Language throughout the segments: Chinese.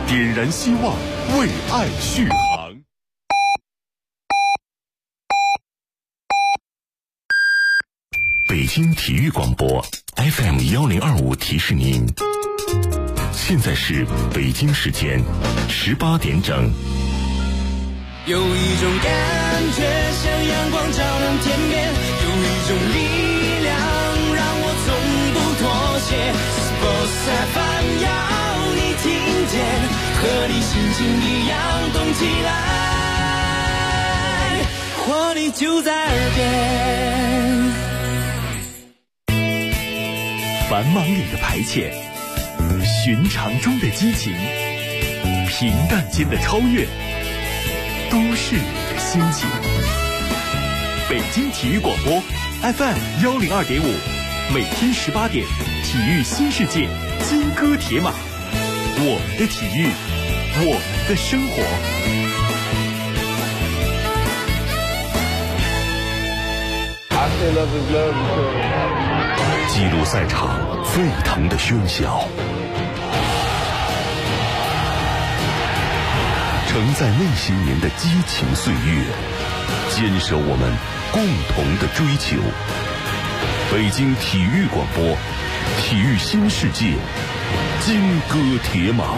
点燃希望，为爱续航。北京体育广播 FM1025提示您，现在是北京时间18点整。 有一种感觉像阳光照亮天边，有一种力量让我从不妥协。Sports FM 要你听见，和你心情一样动起来，活力就在耳边。 繁忙里的排遣，寻常中的激情，平淡间的超越，都市里的心情。北京体育广播 FM102.5，每天18点，体育新世界，金戈铁马，我们的体育，我们的生活。记录赛场沸腾的喧嚣，承载那些年的激情岁月，坚守我们共同的追求。北京体育广播，体育新世界，金戈铁马。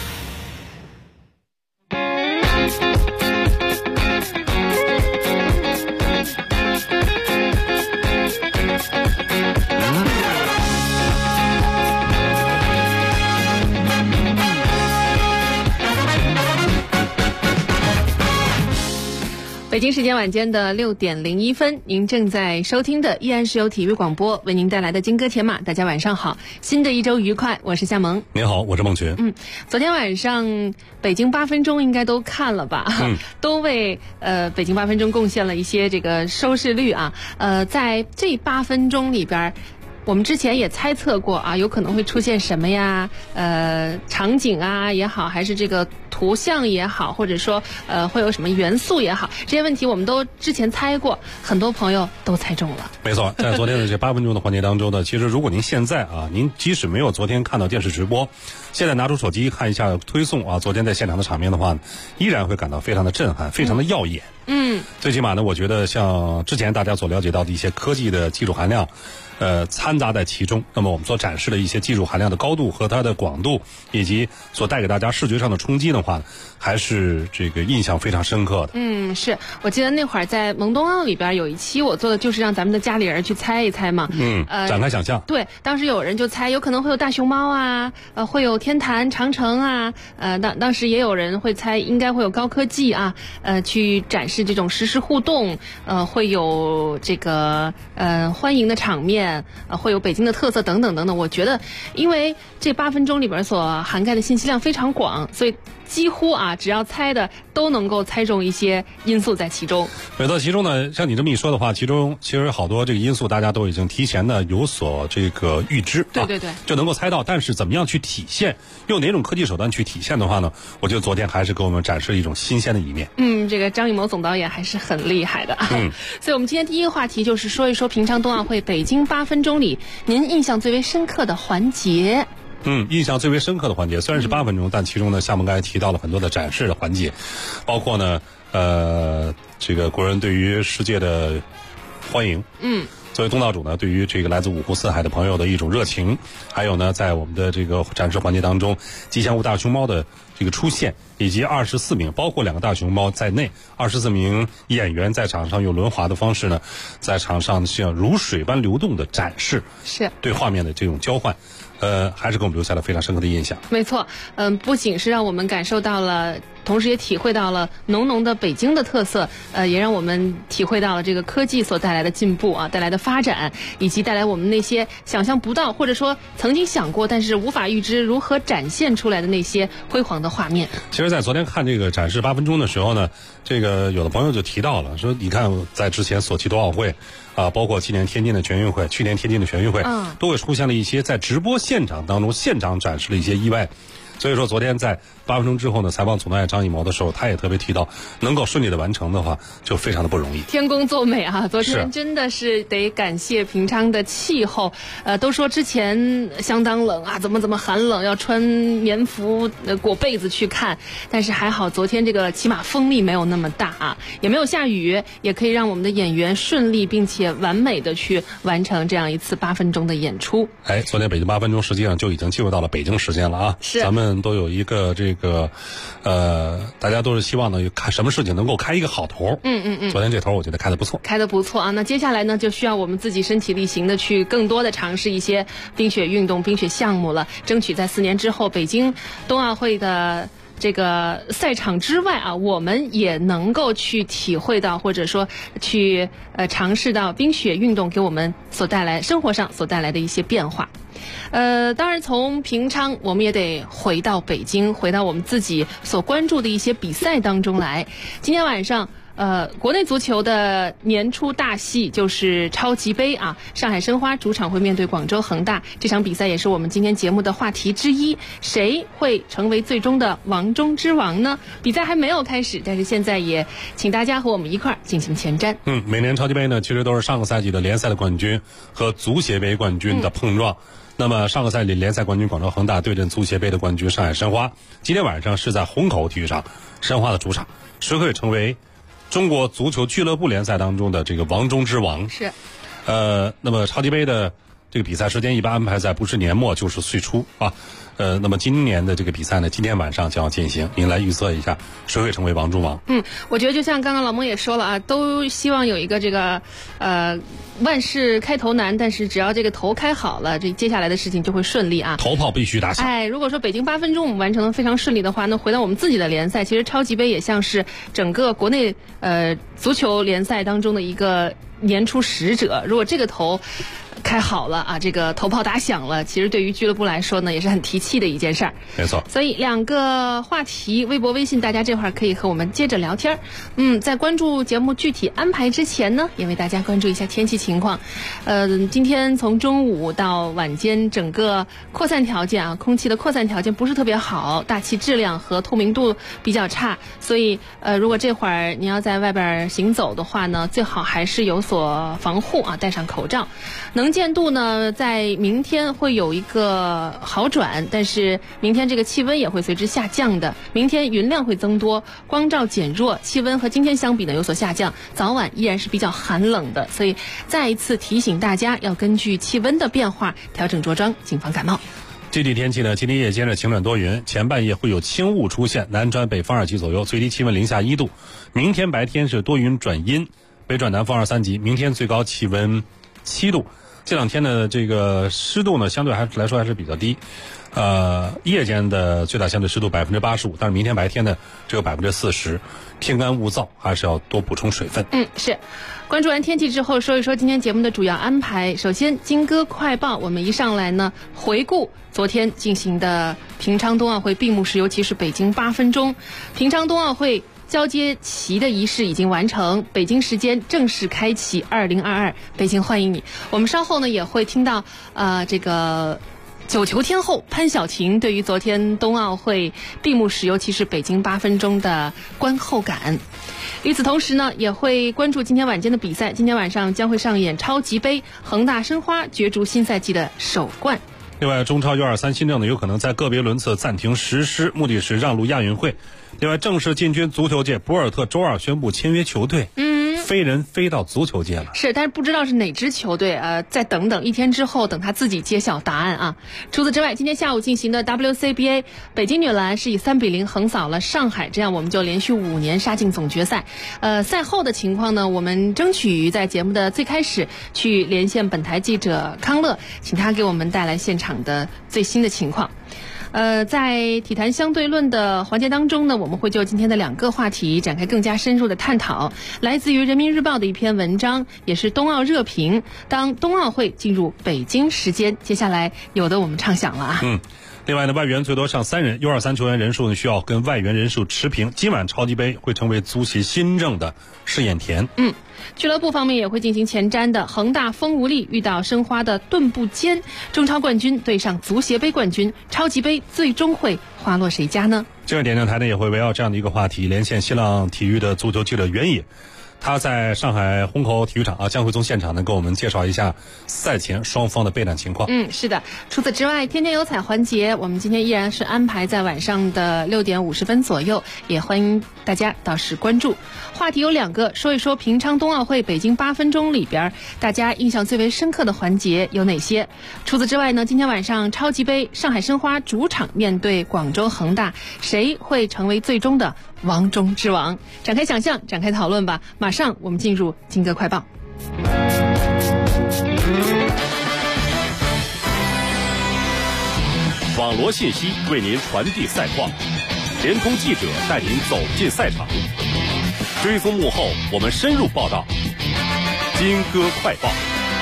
北京时间晚间的6点01分，您正在收听的依然是由体育广播为您带来的金戈铁马。大家晚上好，新的一周愉快，我是夏萌。 您好，我是孟群。 昨天晚上北京8分钟应该都看了吧？都为北京8分钟贡献了一些这个收视率啊。在这8分钟里边，我们之前也猜测过啊，有可能会出现什么呀？场景啊也好，还是这个图像也好，或者说会有什么元素也好，这些问题我们都之前猜过，很多朋友都猜中了。 没错，在昨天的这8分钟的环节当中呢，其实如果您现在啊，您即使没有昨天看到电视直播，现在拿出手机看一下推送啊，昨天在现场的场面的话，依然会感到非常的震撼，非常的耀眼。最起码呢，我觉得像之前大家所了解到的一些科技的技术含量，掺杂在其中。那么我们所展示的一些技术含量的高度和它的广度，以及所带给大家视觉上的冲击的话，还是这个印象非常深刻的。 是我记得那会儿在萌冬奥里边有一期我做的就是让咱们的家里人去猜一猜嘛。 展开想象。 对，当时有人就猜有可能会有大熊猫啊，会有天坛长城啊，当时也有人会猜应该会有高科技啊，去展示这种实时互动，会有这个欢迎的场面，会有北京的特色等等等等。我觉得因为这8分钟里边所涵盖的信息量非常广，所以几乎啊只要猜的都能够猜中一些因素在其中。 没错，其中呢，像你这么一说的话，其中其实好多这个因素大家都已经提前的有所这个预知， 对， 就能够猜到。但是怎么样去体现，用哪种科技手段去体现的话呢？我觉得昨天还是给我们展示了一种新鲜的一面。 这个张艺谋总导演还是很厉害的。所以我们今天第一个话题就是说一说平昌冬奥会北京8分钟里您印象最为深刻的环节。 印象最为深刻的环节虽然是8分钟，但其中呢，夏萌刚才提到了很多的展示的环节，包括呢，这个国人对于世界的欢迎。作为东道主呢，对于这个来自五湖四海的朋友的一种热情，还有呢，在我们的这个展示环节当中，吉祥物大熊猫的这个出现，以及24名，包括2个大熊猫在内，24名演员在场上用轮滑的方式呢，在场上像如水般流动的展示， 是对画面的这种交换。还是给我们留下了非常深刻的印象。 没错，不仅是让我们感受到了，同时也体会到了浓浓的北京的特色，也让我们体会到了这个科技所带来的进步啊，带来的发展，以及带来我们那些想象不到，或者说曾经想过但是无法预知如何展现出来的那些辉煌的画面。 其实在昨天看这个展示8分钟的时候呢，这个有的朋友就提到了，说你看在之前索契冬奥会啊，包括今年天津的全运会，去年天津的全运会，都会出现了一些在直播现场当中现场展示的一些意外所以说昨天在8分钟之后呢，采访总导演张艺谋的时候，他也特别提到，能够顺利的完成的话，就非常的不容易。 天公作美啊！昨天真的是得感谢平昌的气候。都说之前相当冷啊，怎么寒冷，要穿棉服裹被子去看。但是还好，昨天这个起码风力没有那么大啊，也没有下雨，也可以让我们的演员顺利并且完美的去完成这样一次8分钟的演出。 昨天北京8分钟实际上就已经进入到了北京时间了啊。 是， 咱们都有一个这个大家都是希望呢，看什么事情能够开一个好头。昨天这头我觉得开得不错， 啊。那接下来呢，就需要我们自己身体力行的去更多的尝试一些冰雪运动、冰雪项目了，争取在4年之后北京冬奥会的这个赛场之外啊，我们也能够去体会到，或者说去尝试到冰雪运动给我们生活上所带来的一些变化。当然从平昌我们也得回到北京，回到我们自己所关注的一些比赛当中来。今天晚上国内足球的年初大戏就是超级杯啊，上海申花主场会面对广州恒大，这场比赛也是我们今天节目的话题之一。谁会成为最终的王中之王呢？比赛还没有开始，但是现在也请大家和我们一块儿进行前瞻。 每年超级杯呢，其实都是上个赛季的联赛的冠军和足协杯冠军的碰撞。那么上个赛季联赛冠军广州恒大对阵足协杯的冠军上海申花，今天晚上是在虹口体育场，申花的主场，谁会成为中国足球俱乐部联赛当中的这个王中之王？ 是。 那么超级杯的这个比赛时间一般安排在不是年末就是岁初啊。那么今年的这个比赛呢，今天晚上将要进行，您来预测一下谁会成为王中王？ 我觉得就像刚刚老蒙也说了啊，都希望有一个这个万事开头难，但是只要这个头开好了，这接下来的事情就会顺利啊。 头炮必须打响。 如果说北京8分钟我们完成的非常顺利的话，那回到我们自己的联赛，其实超级杯也像是整个国内足球联赛当中的一个年初使者。如果这个头开好了啊，这个头炮打响了，其实对于俱乐部来说呢，也是很提气的一件事儿。 没错。 所以2个话题，微博、微信，大家这会儿可以和我们接着聊天。在关注节目具体安排之前呢，也为大家关注一下天气情况。今天从中午到晚间，整个扩散条件啊，空气的扩散条件不是特别好，大气质量和透明度比较差，所以如果这会儿你要在外边行走的话呢，最好还是有所防护啊，戴上口罩。能见度呢，在明天会有一个好转，但是明天这个气温也会随之下降的。明天云量会增多，光照减弱，气温和今天相比呢有所下降，早晚依然是比较寒冷的，所以再一次提醒大家要根据气温的变化调整着装，谨防感冒。 具体天气呢，今天夜间是晴转多云，前半夜会有轻雾出现，南转北风2级左右，最低气温零下1度。明天白天是多云转阴，北转南风2、3级，明天最高气温7度。这2天的这个湿度呢，相对来说还是比较低。夜间的最大相对湿度85%，但是明天白天呢只有40%，天干物燥，还是要多补充水分。 是。关注完天气之后，说一说今天节目的主要安排。首先，金歌快报，我们一上来呢，回顾昨天进行的平昌冬奥会闭幕式，尤其是北京8分钟。平昌冬奥会交接旗的仪式已经完成，北京时间正式开启2022，北京欢迎你。我们稍后呢也会听到这个9球天后潘晓婷对于昨天冬奥会闭幕式，尤其是北京8分钟的观后感。与此同时呢，也会关注今天晚间的比赛。今天晚上将会上演超级杯，恒大申花角逐新赛季的首冠。 另外，中超U23新政呢有可能在个别轮次暂停实施，目的是让路亚运会。另外，正式进军足球界，博尔特周二宣布签约球队。飞人飞到足球界了， 是，但是不知道是哪支球队，再等等1天之后，等他自己揭晓答案啊。除此之外，今天下午进行的 WCBA， 北京女篮是以3-0横扫了上海，这样我们就连续5年杀进总决赛。赛后的情况呢，我们争取在节目的最开始去连线本台记者康乐，请他给我们带来现场的最新的情况。在体坛相对论的环节当中呢，我们会就今天的2个话题展开更加深入的探讨。来自于人民日报的一篇文章，也是冬奥热评，当冬奥会进入北京时间，接下来有的我们畅想了啊。 另外呢，外援最多上3人，U23球员人数呢需要跟外援人数持平。今晚超级杯会成为足协新政的试验田。 俱乐部方面也会进行前瞻的。恒大风无力遇到申花的盾部坚，中超冠军对上足协杯冠军，超级杯最终会花落谁家呢？ 这个点灯台呢也会围绕这样的一个话题连线新浪体育的足球记者袁野。他在上海虹口体育场江汇从现场呢，给我们介绍一下赛前双方的备战情况。 是的。除此之外，天天有彩环节我们今天依然是安排在晚上的6点50分左右，也欢迎大家到时关注。话题有2个，说一说平昌冬奥会北京8分钟里边大家印象最为深刻的环节有哪些。除此之外呢，今天晚上超级杯上海申花主场面对广州恒大，谁会成为最终的王中之王？展开想象，展开讨论吧。马上我们进入金歌快报。 网罗信息为您传递赛况，联通记者带您走进赛场，追踪幕后我们深入报道。金歌快报。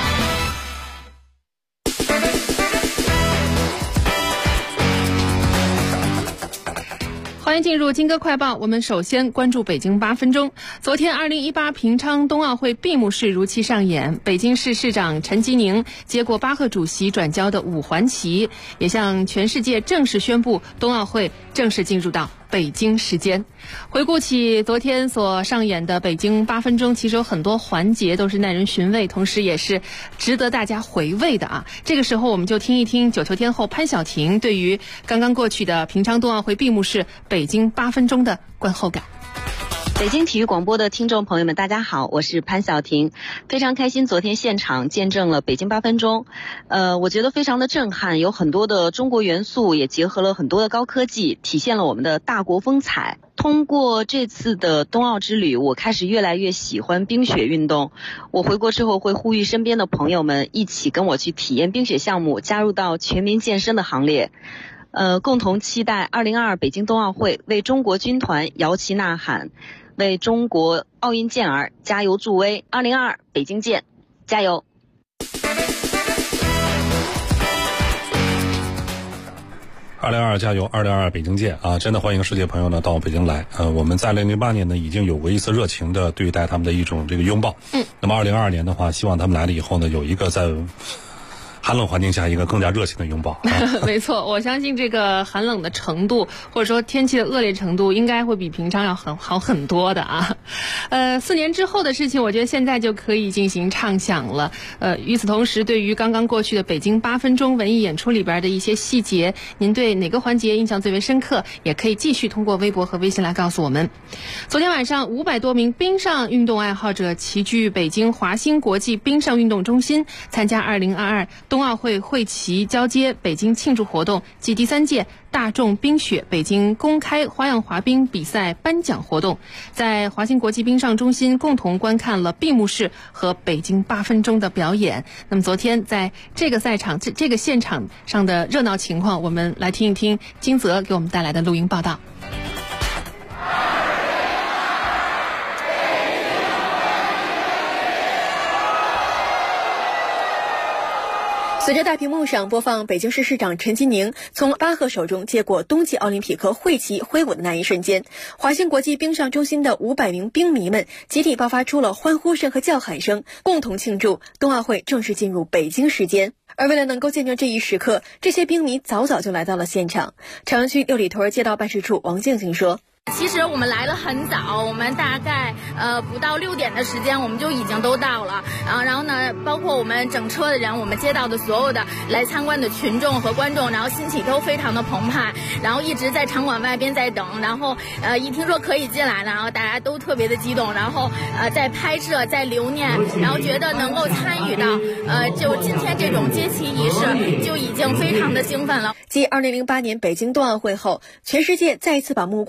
欢迎进入金歌快报，我们首先关注北京8分钟。昨天2018平昌冬奥会闭幕式如期上演，北京市市长陈吉宁接过巴赫主席转交的5环旗，也向全世界正式宣布冬奥会正式进入到北京时间。回顾起昨天所上演的北京8分钟，其实有很多环节都是耐人寻味，同时也是值得大家回味的啊。这个时候我们就听一听9球天后潘晓婷对于刚刚过去的平昌冬奥会闭幕式北京8分钟的观后感。 北京体育广播的听众朋友们，大家好，我是潘晓婷，非常开心昨天现场见证了北京8分钟，我觉得非常的震撼，有很多的中国元素，也结合了很多的高科技，体现了我们的大国风采。通过这次的冬奥之旅，我开始越来越喜欢冰雪运动。我回国之后会呼吁身边的朋友们一起跟我去体验冰雪项目，加入到全民健身的行列。共同期待2022北京冬奥会，为中国军团摇旗呐喊，为中国奥运健儿加油助威。2022北京见，加油 ！2022加油！2022北京见啊！真的欢迎世界朋友呢到北京来。我们在2008年呢已经有过一次热情的对待他们的一种这个拥抱。那么2022年的话，希望他们来了以后呢，有一个在寒冷环境下一个更加热情的拥抱。 没错，我相信这个寒冷的程度或者说天气的恶劣程度应该会比平常要好很多的啊。4年之后的事情我觉得现在就可以进行畅想了。与此同时，对于刚刚过去的北京8分钟文艺演出里边的一些细节，您对哪个环节印象最为深刻，也可以继续通过微博和微信来告诉我们。昨天晚上500多名冰上运动爱好者齐聚北京华兴国际冰上运动中心，参加2022冬奥会会旗交接北京庆祝活动暨第3届大众冰雪北京公开花样滑冰比赛颁奖活动，在华兴国际冰上中心共同观看了闭幕式和北京8分钟的表演。那么昨天在这个赛场这个现场上的热闹情况，我们来听一听金泽给我们带来的录音报道。 随着大屏幕上播放北京市市长陈吉宁从巴赫手中接过冬季奥林匹克会旗挥舞的那一瞬间，华兴国际冰上中心的500名冰迷们集体爆发出了欢呼声和叫喊声，共同庆祝冬奥会正式进入北京时间。而为了能够见证这一时刻，这些冰迷早早就来到了现场。朝阳区六里屯街道办事处王静静说， 其实我们来了很早，我们大概不到6点的时间我们就已经都到了。然后呢，包括我们整车的人，我们接到的所有的来参观的群众和观众，然后心情都非常的澎湃，然后一直在场馆外边在等，然后一听说可以进来了，然后大家都特别的激动，然后在拍摄在留念，然后觉得能够参与到就今天这种接旗仪式就已经非常的兴奋了。 继2008年北京冬奥会后，全世界再一次把目光聚集到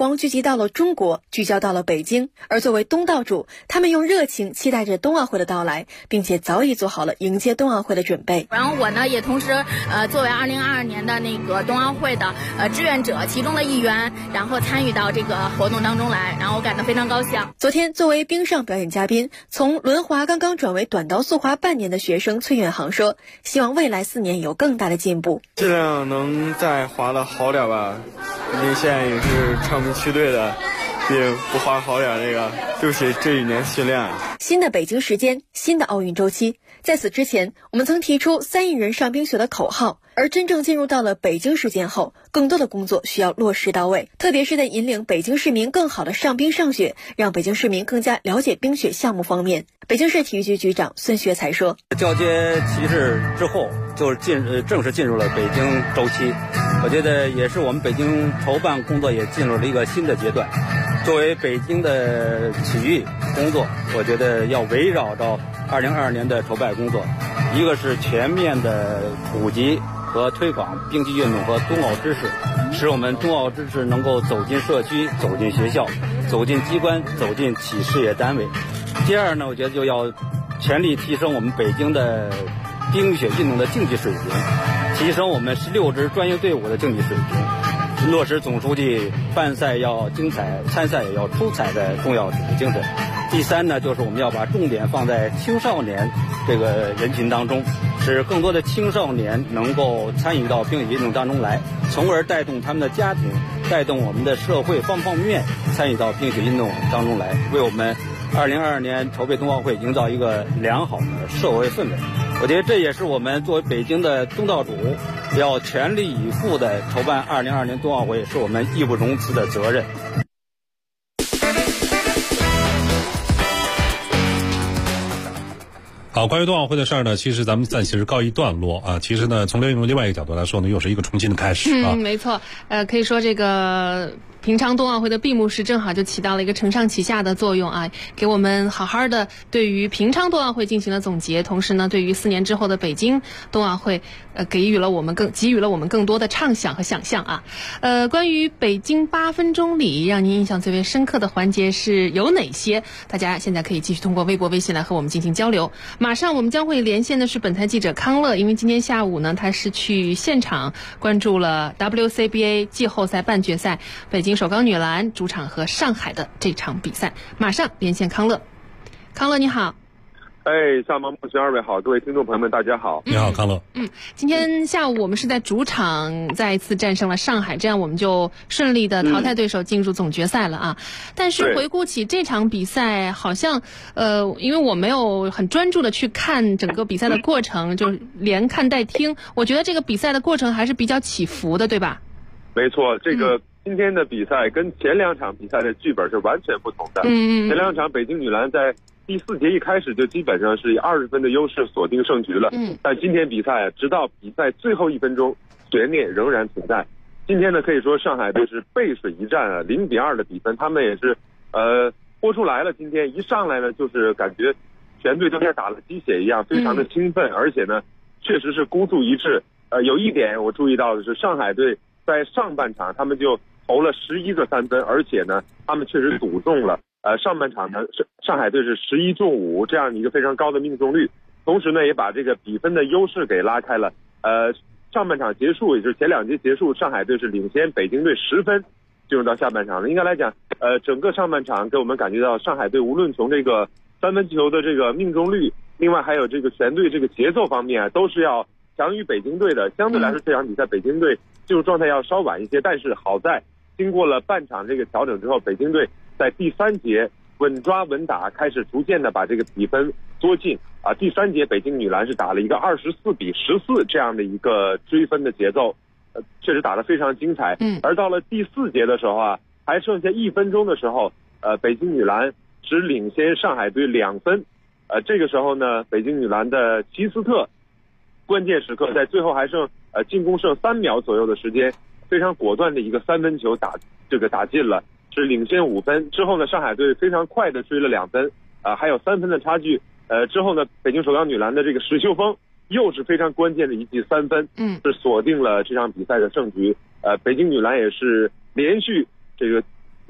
到了中国，聚焦到了北京。而作为东道主，他们用热情期待着冬奥会的到来，并且早已做好了迎接冬奥会的准备。 然后我呢，也同时作为2022年的那个冬奥会的志愿者其中的一员，然后参与到这个活动当中来，然后我感到非常高兴。 昨天，作为冰上表演嘉宾，从轮滑刚刚转为短道速滑半年的学生崔远航说，希望未来4年有更大的进步， 尽量能再滑得好点吧。毕竟现在也是昌平区队的，也不滑好点，就是这一年训练。 新的北京时间，新的奥运周期。在此之前，我们曾提出3亿人上冰雪的口号，而真正进入到了北京时间后，更多的工作需要落实到位，特别是在引领北京市民更好的上冰上雪，让北京市民更加了解冰雪项目方面。北京市体育局局长孙学才说， 交接骑士之后，就是正式进入了北京周期，我觉得也是我们北京筹办工作也进入了一个新的阶段。作为北京的体育工作，我觉得要围绕着2022年的筹办工作，一个是全面的普及和推广冰极运动和冬奥知识，使我们冬奥知识能够走进社区、走进学校、走进机关、走进企事业单位。第二呢，我觉得就要全力提升我们北京的冰雪运动的竞技水平，提升我们16支专业队伍的竞技水平，落实总书记办赛要精彩，参赛也要出彩的重要指示精神。第三呢，就是我们要把重点放在青少年这个人群当中，使更多的青少年能够参与到冰雪运动当中来，从而带动他们的家庭，带动我们的社会方方面面参与到冰雪运动当中来，为我们2022年筹备冬奥会营造一个良好的社会氛围。我觉得这也是我们作为北京的东道主要全力以赴的筹办2022年冬奥会，是我们义不容辞的责任。 好，关于冬奥会的事儿呢，其实咱们暂时告一段落啊。其实呢，从另外一个角度来说呢，又是一个重新的开始啊。 没错，可以说这个平昌冬奥会的闭幕式正好就起到了一个承上启下的作用啊，给我们好好的对于平昌冬奥会进行了总结，同时呢，对于4年之后的北京冬奥会，给予了我们更多的畅想和想象啊。关于北京8分钟里让您印象最为深刻的环节是有哪些？大家现在可以继续通过微博、微信来和我们进行交流。马上我们将会连线的是本台记者康乐，因为今天下午呢，他是去现场关注了 WCBA 季后赛半决赛北京首钢女篮主场和上海的这场比赛。马上连线康乐。康乐你好。 夏萌、孟璇二位好，各位听众朋友们大家好。 你好，康乐。 今天下午我们是在主场再一次战胜了上海，这样我们就顺利的淘汰对手进入总决赛了啊。但是回顾起这场比赛，好像因为我没有很专注的去看整个比赛的过程，就连看带听，我觉得这个比赛的过程还是比较起伏的，对吧？ 没错，这个今天的比赛跟前2场比赛的剧本是完全不同的。前2场北京女篮在第4节一开始就基本上是以20分的优势锁定胜局了。但今天比赛直到比赛最后1分钟，悬念仍然存在。今天呢，可以说上海队是背水一战啊，0-2的比分，他们也是豁出来了。今天一上来呢，就是感觉全队都像打了鸡血一样，非常的兴奋，而且呢，确实是孤注一掷。有一点我注意到的是，上海队在上半场他们就投了11个3分，而且呢，他们确实赌中了。上半场呢，上海队是11中5这样一个非常高的命中率，同时呢，也把这个比分的优势给拉开了。上半场结束，也就是前2节结束，上海队是领先北京队10分，进入到下半场了。应该来讲，整个上半场给我们感觉到上海队无论从这个3分球的这个命中率，另外还有这个全队这个节奏方面都是要强于北京队的。相对来说，这场比赛北京队进入状态要稍晚一些，但是好在经过了半场这个调整之后，北京队在第3节稳抓稳打，开始逐渐的把这个比分缩进啊。第3节北京女篮是打了一个24-14这样的一个追分的节奏，确实打得非常精彩。而到了第4节的时候啊，还剩下1分钟的时候，北京女篮只领先上海队2分。这个时候呢，北京女篮的齐斯特关键时刻在最后还剩进攻剩3秒左右的时间，非常果断的一个3分球打进了，是领先5分。之后呢，上海队非常快的追了2分，还有3分的差距。之后呢，北京首钢女篮的这个史秀峰又是非常关键的一记3分，是锁定了这场比赛的胜局。北京女篮也是连续这个应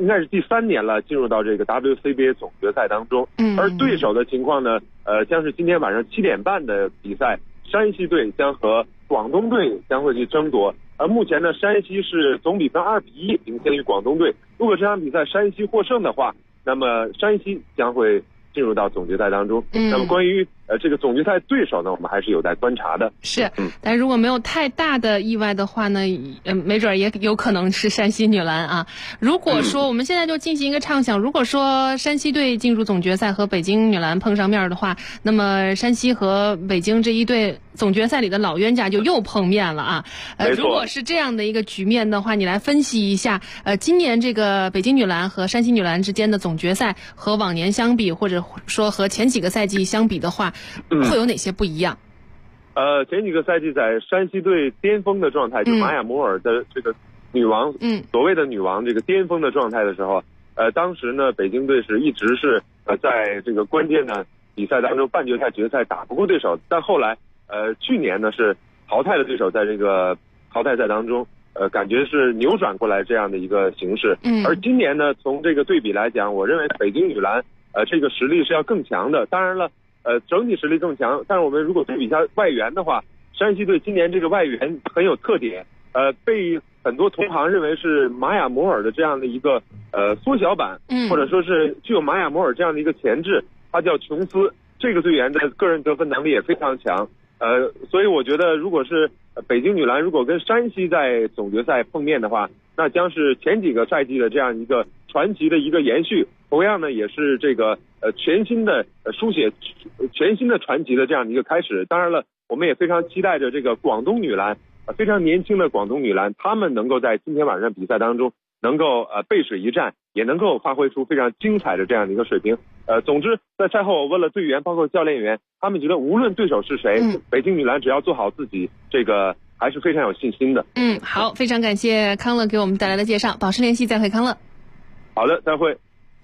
该是第3年了，进入到这个 WCBA 总决赛当中。而对手的情况呢，将是今天晚上7点半的比赛，山西队将和广东队将会去争夺。目前呢，山西是总比分2-1领先于广东队。如果这场比赛山西获胜的话，那么山西将会进入到总决赛当中。那么关于这个总决赛对手呢，我们还是有待观察的。 是，但如果没有太大的意外的话呢，没准也有可能是山西女篮啊。如果说我们现在就进行一个畅想，如果说山西队进入总决赛和北京女篮碰上面的话，那么山西和北京这一对总决赛里的老冤家就又碰面了啊。如果是这样的一个局面的话，你来分析一下，今年这个北京女篮和山西女篮之间的总决赛和往年相比，或者说和前几个赛季相比的话，会有哪些不一样？ 前几个赛季在山西队巅峰的状态，就玛雅摩尔的这个女王，所谓的女王这个巅峰的状态的时候，当时呢，北京队是一直是在这个关键的比赛当中，半决赛、决赛打不过对手，但后来去年呢是淘汰了对手，在这个淘汰赛当中，感觉是扭转过来这样的一个形势。而今年呢，从这个对比来讲，我认为北京女篮这个实力是要更强的。当然了，整体实力更强，但是我们如果对比一下外援的话，山西队今年这个外援很有特点，被很多同行认为是玛雅摩尔的这样的一个缩小版，或者说是具有玛雅摩尔这样的一个潜质，他叫琼斯。这个队员的个人得分能力也非常强，所以我觉得如果是北京女篮如果跟山西在总决赛碰面的话，那将是前几个赛季的这样一个传奇的一个延续，同样呢也是这个全新的书写全新的传奇的这样的一个开始。当然了，我们也非常期待着这个广东女篮，非常年轻的广东女篮，她们能够在今天晚上比赛当中能够背水一战，也能够发挥出非常精彩的这样的一个水平。总之在赛后我问了队员包括教练员，他们觉得无论对手是谁，北京女篮只要做好自己，这个还是非常有信心的。 好，非常感谢康乐给我们带来的介绍，保持联系，再会康乐。 好的，再会。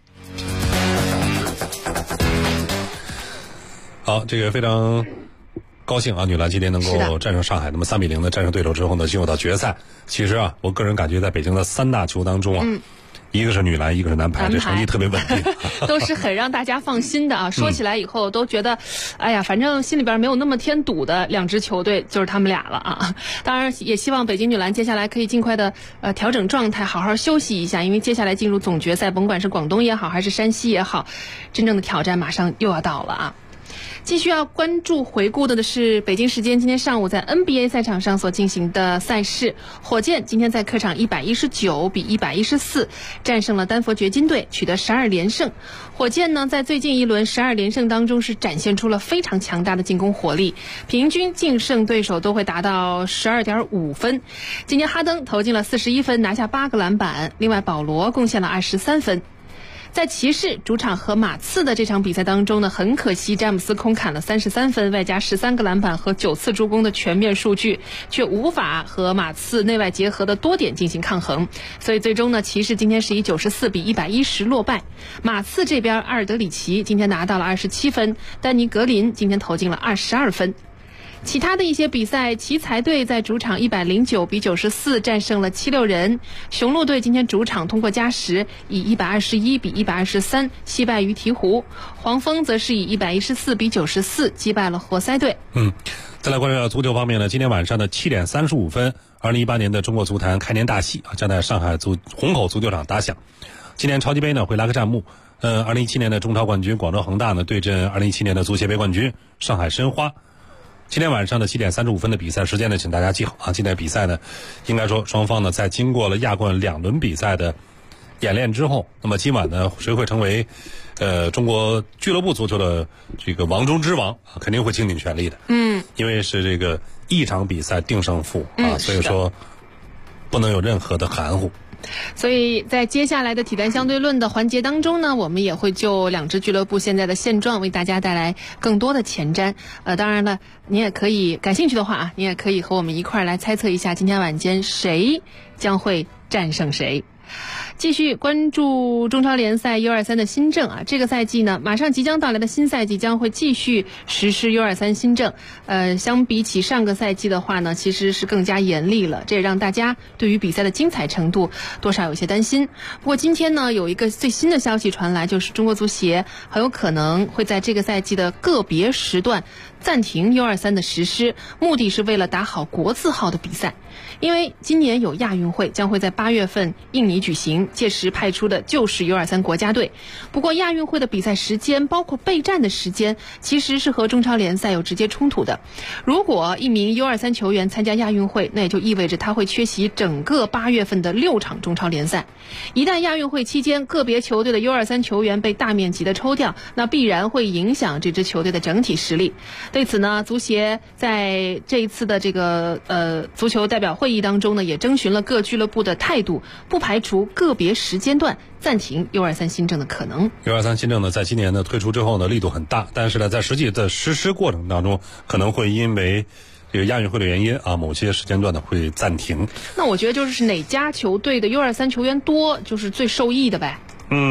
好，这个非常高兴啊！女篮今天能够战胜上海，那么3-0的战胜对手之后呢，进入到决赛。其实啊，我个人感觉在北京的3大球当中啊，一个是女篮，一个是男排，这成绩特别稳定， 都是很让大家放心的啊。说起来以后都觉得，哎呀，反正心里边没有那么添堵的2支球队就是他们俩了啊。当然也希望北京女篮接下来可以尽快的调整状态，好好休息一下，因为接下来进入总决赛，甭管是广东也好还是山西也好，真正的挑战马上又要到了啊。继续要关注回顾的是北京时间今天上午在 NBA 赛场上所进行的赛事，火箭今天在客场119比114战胜了丹佛掘金队，取得12连胜。火箭呢在最近一轮12连胜当中是展现出了非常强大的进攻火力，平均净胜对手都会达到 12.5 分。今天哈登投进了41分，拿下8个篮板，另外保罗贡献了23分。在骑士主场和马刺的这场比赛当中呢，很可惜詹姆斯空砍了33分，外加13个篮板和9次助攻的全面数据，却无法和马刺内外结合的多点进行抗衡，所以最终呢，骑士今天是以94比110落败。马刺这边阿尔德里奇今天拿到了27分，丹尼格林今天投进了22分。其他的一些比赛，奇才队在主场109比94战胜了76人，雄鹿队今天主场通过加时以121比123惜败于鹈鹕，黄蜂则是以114比94击败了活塞队。 再来关注到足球方面呢，今天晚上的7点35分，2018年的中国足坛开年大戏将在上海虹口足球场打响。今年超级杯呢会拉开战幕，2017年的中超冠军广州恒大呢对阵2017年的足协杯冠军上海申花。今天晚上的7点35分的比赛时间呢，请大家记好啊！今天比赛呢，应该说双方呢在经过了亚冠2轮比赛的演练之后，那么今晚呢谁会成为中国俱乐部足球的这个王中之王，肯定会倾尽全力的。因为是这个一场比赛定胜负啊，所以说不能有任何的含糊。 所以在接下来的体坛相对论的环节当中呢，我们也会就2支俱乐部现在的现状为大家带来更多的前瞻。当然了，你也可以感兴趣的话啊，你也可以和我们一块来猜测一下今天晚间谁将会战胜谁。 继续关注中超联赛 U23 的新政啊，这个赛季呢，马上即将到来的新赛季将会继续实施 U23 新政。相比起上个赛季的话呢，其实是更加严厉了，这也让大家对于比赛的精彩程度多少有些担心。不过今天呢，有一个最新的消息传来，就是中国足协很有可能会在这个赛季的个别时段暂停 U23 的实施，目的是为了打好国字号的比赛。因为今年有亚运会将会在8月份印尼举行，届时派出的就是 U23 国家队。不过亚运会的比赛时间包括备战的时间其实是和中超联赛有直接冲突的。如果一名 U23 球员参加亚运会，那也就意味着他会缺席整个8月份的6场中超联赛。一旦亚运会期间个别球队的 U23 球员被大面积的抽调，那必然会影响这支球队的整体实力。对此呢，足协在这一次的这个足球代表会议当中呢，也征询了各俱乐部的态度，不排除个别时间段暂停 U23 新政的可能。 U23 新政呢，在今年呢推出之后呢，力度很大，但是呢，在实际的实施过程当中，可能会因为这个亚运会的原因啊，某些时间段呢会暂停。 那我觉得就是哪家球队的 U23 球员多，就是最受益的呗。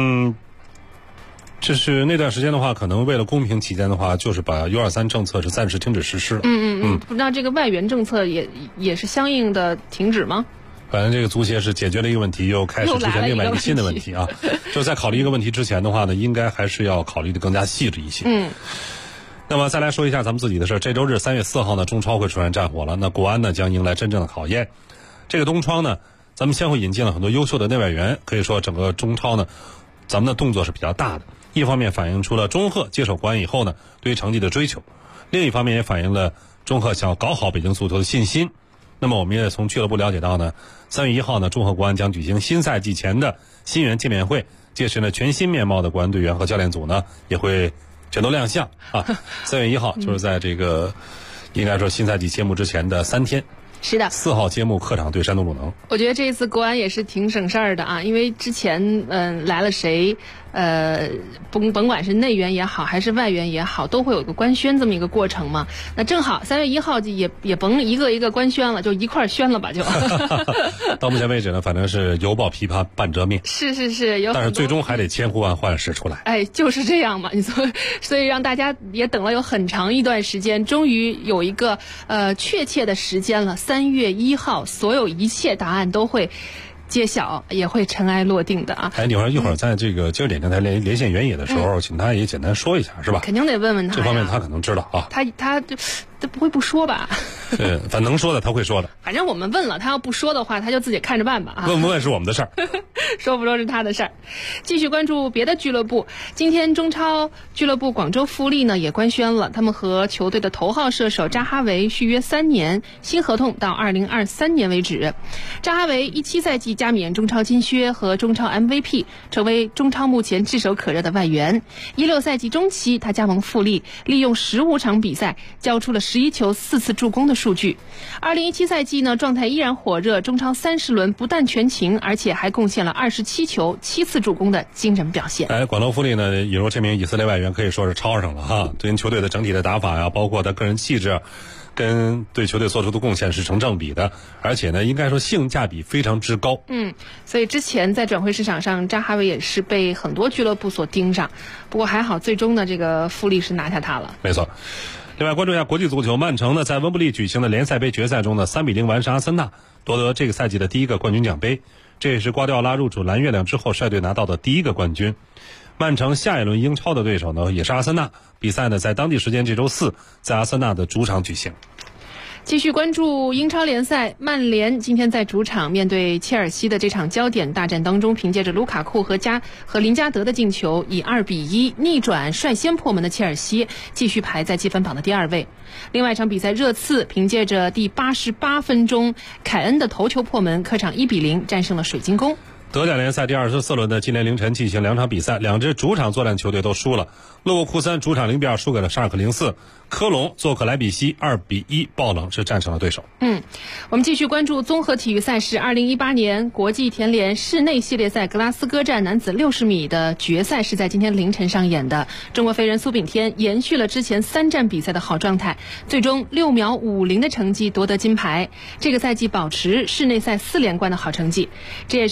就是那段时间的话，可能为了公平起见的话，就是把 U23 政策是暂时停止实施了。 那这个外援政策也是相应的停止吗？ 反正这个足协是解决了一个问题，又开始出现另外一个新的问题啊。就在考虑一个问题之前的话呢，应该还是要考虑的更加细致一些。那么再来说一下咱们自己的事。这周日3月4号呢，中超会出现战火了。那国安呢将迎来真正的考验。这个冬窗呢，咱们先后引进了很多优秀的内外援，可以说整个中超呢，咱们的动作是比较大的。一方面反映出了中赫接手国安以后呢，对于成绩的追求；另一方面也反映了中赫想要搞好北京足球的信心。那么我们也从俱乐部了解到呢，3月1号呢，中赫国安将举行新赛季前的新员见面会，届时呢，全新面貌的国安队员和教练组呢也会全都亮相啊。3月1号就是在这个应该说新赛季揭幕之前的3天。 是的 ，4号揭幕客场对山东鲁能。 我觉得这一次国安也是挺省事儿的啊，因为之前来了谁，甭管是内援也好还是外援也好，都会有一个官宣这么一个过程嘛。那正好3月1号也甭一个一个官宣了，就一块儿宣了吧就。 到目前为止呢，反正是犹抱琵琶半遮面。 是， 但是最终还得千呼万唤始出来。 哎，就是这样嘛。所以让大家也等了有很长一段时间，终于有一个确切的时间了。3月1号，所有一切答案都会揭晓，也会尘埃落定的啊！ 哎，一会儿在这个今儿点电台连线原野的时候，请他也简单说一下，是吧？ 肯定得问问他， 这方面他可能知道啊。 他不会不说吧？ 反正能说的他会说的。 反正我们问了，他要不说的话，他就自己看着办吧啊。 问不问是我们的事儿， 说不说是他的事儿。继续关注别的俱乐部，今天中超俱乐部广州富力呢也官宣了，他们和球队的头号射手扎哈维续约3年，新合同到2023年为止。扎哈维17赛季加冕中超金靴和中超 MVP， 成为中超目前炙手可热的外援。16赛季中期，他加盟富力，利用15场比赛交出了11球4次助攻的数据。2017赛季呢，状态依然火热，中超30轮不但全勤，而且还贡献了27球7次助攻的惊人表现。 广州富力呢引入这名以色列外援可以说是超上了哈，对球队的整体的打法呀，包括他个人气质，跟对球队做出的贡献是成正比的，而且呢，应该说性价比非常之高。 所以之前在转会市场上，扎哈维也是被很多俱乐部所盯上，不过还好，最终呢，这个富力是拿下他了。 没错。另外关注一下国际足球，曼城呢在温布利举行的联赛杯决赛中呢3-0完胜阿森纳，夺得这个赛季的第一个冠军奖杯，这也是瓜迪奥拉入主蓝月亮之后率队拿到的第一个冠军。曼城下一轮英超的对手呢也是阿森纳，比赛呢在当地时间这周4在阿森纳的主场举行。 继续关注英超联赛，曼联今天在主场面对切尔西的这场焦点大战当中，凭借着卢卡库和林加德的进球，以2-1逆转率先破门的切尔西，继续排在积分榜的第2位。另外一场比赛，热刺凭借着第88分钟凯恩的头球破门，客场1-0战胜了水晶宫。 德甲联赛第24轮的今天凌晨进行2场比赛，两支主场作战球队都输了。勒沃库森主场0-2输给了沙尔克04，科隆做客莱比锡2-1爆冷是战胜了对手。 我们继续关注综合体育赛事，2018年国际田联室内系列赛格拉斯哥站男子60米的决赛是在今天凌晨上演的。中国飞人苏炳添延续了之前3站比赛的好状态，最终6秒50的成绩夺得金牌，这个赛季保持室内赛4连冠的好成绩。这也是苏炳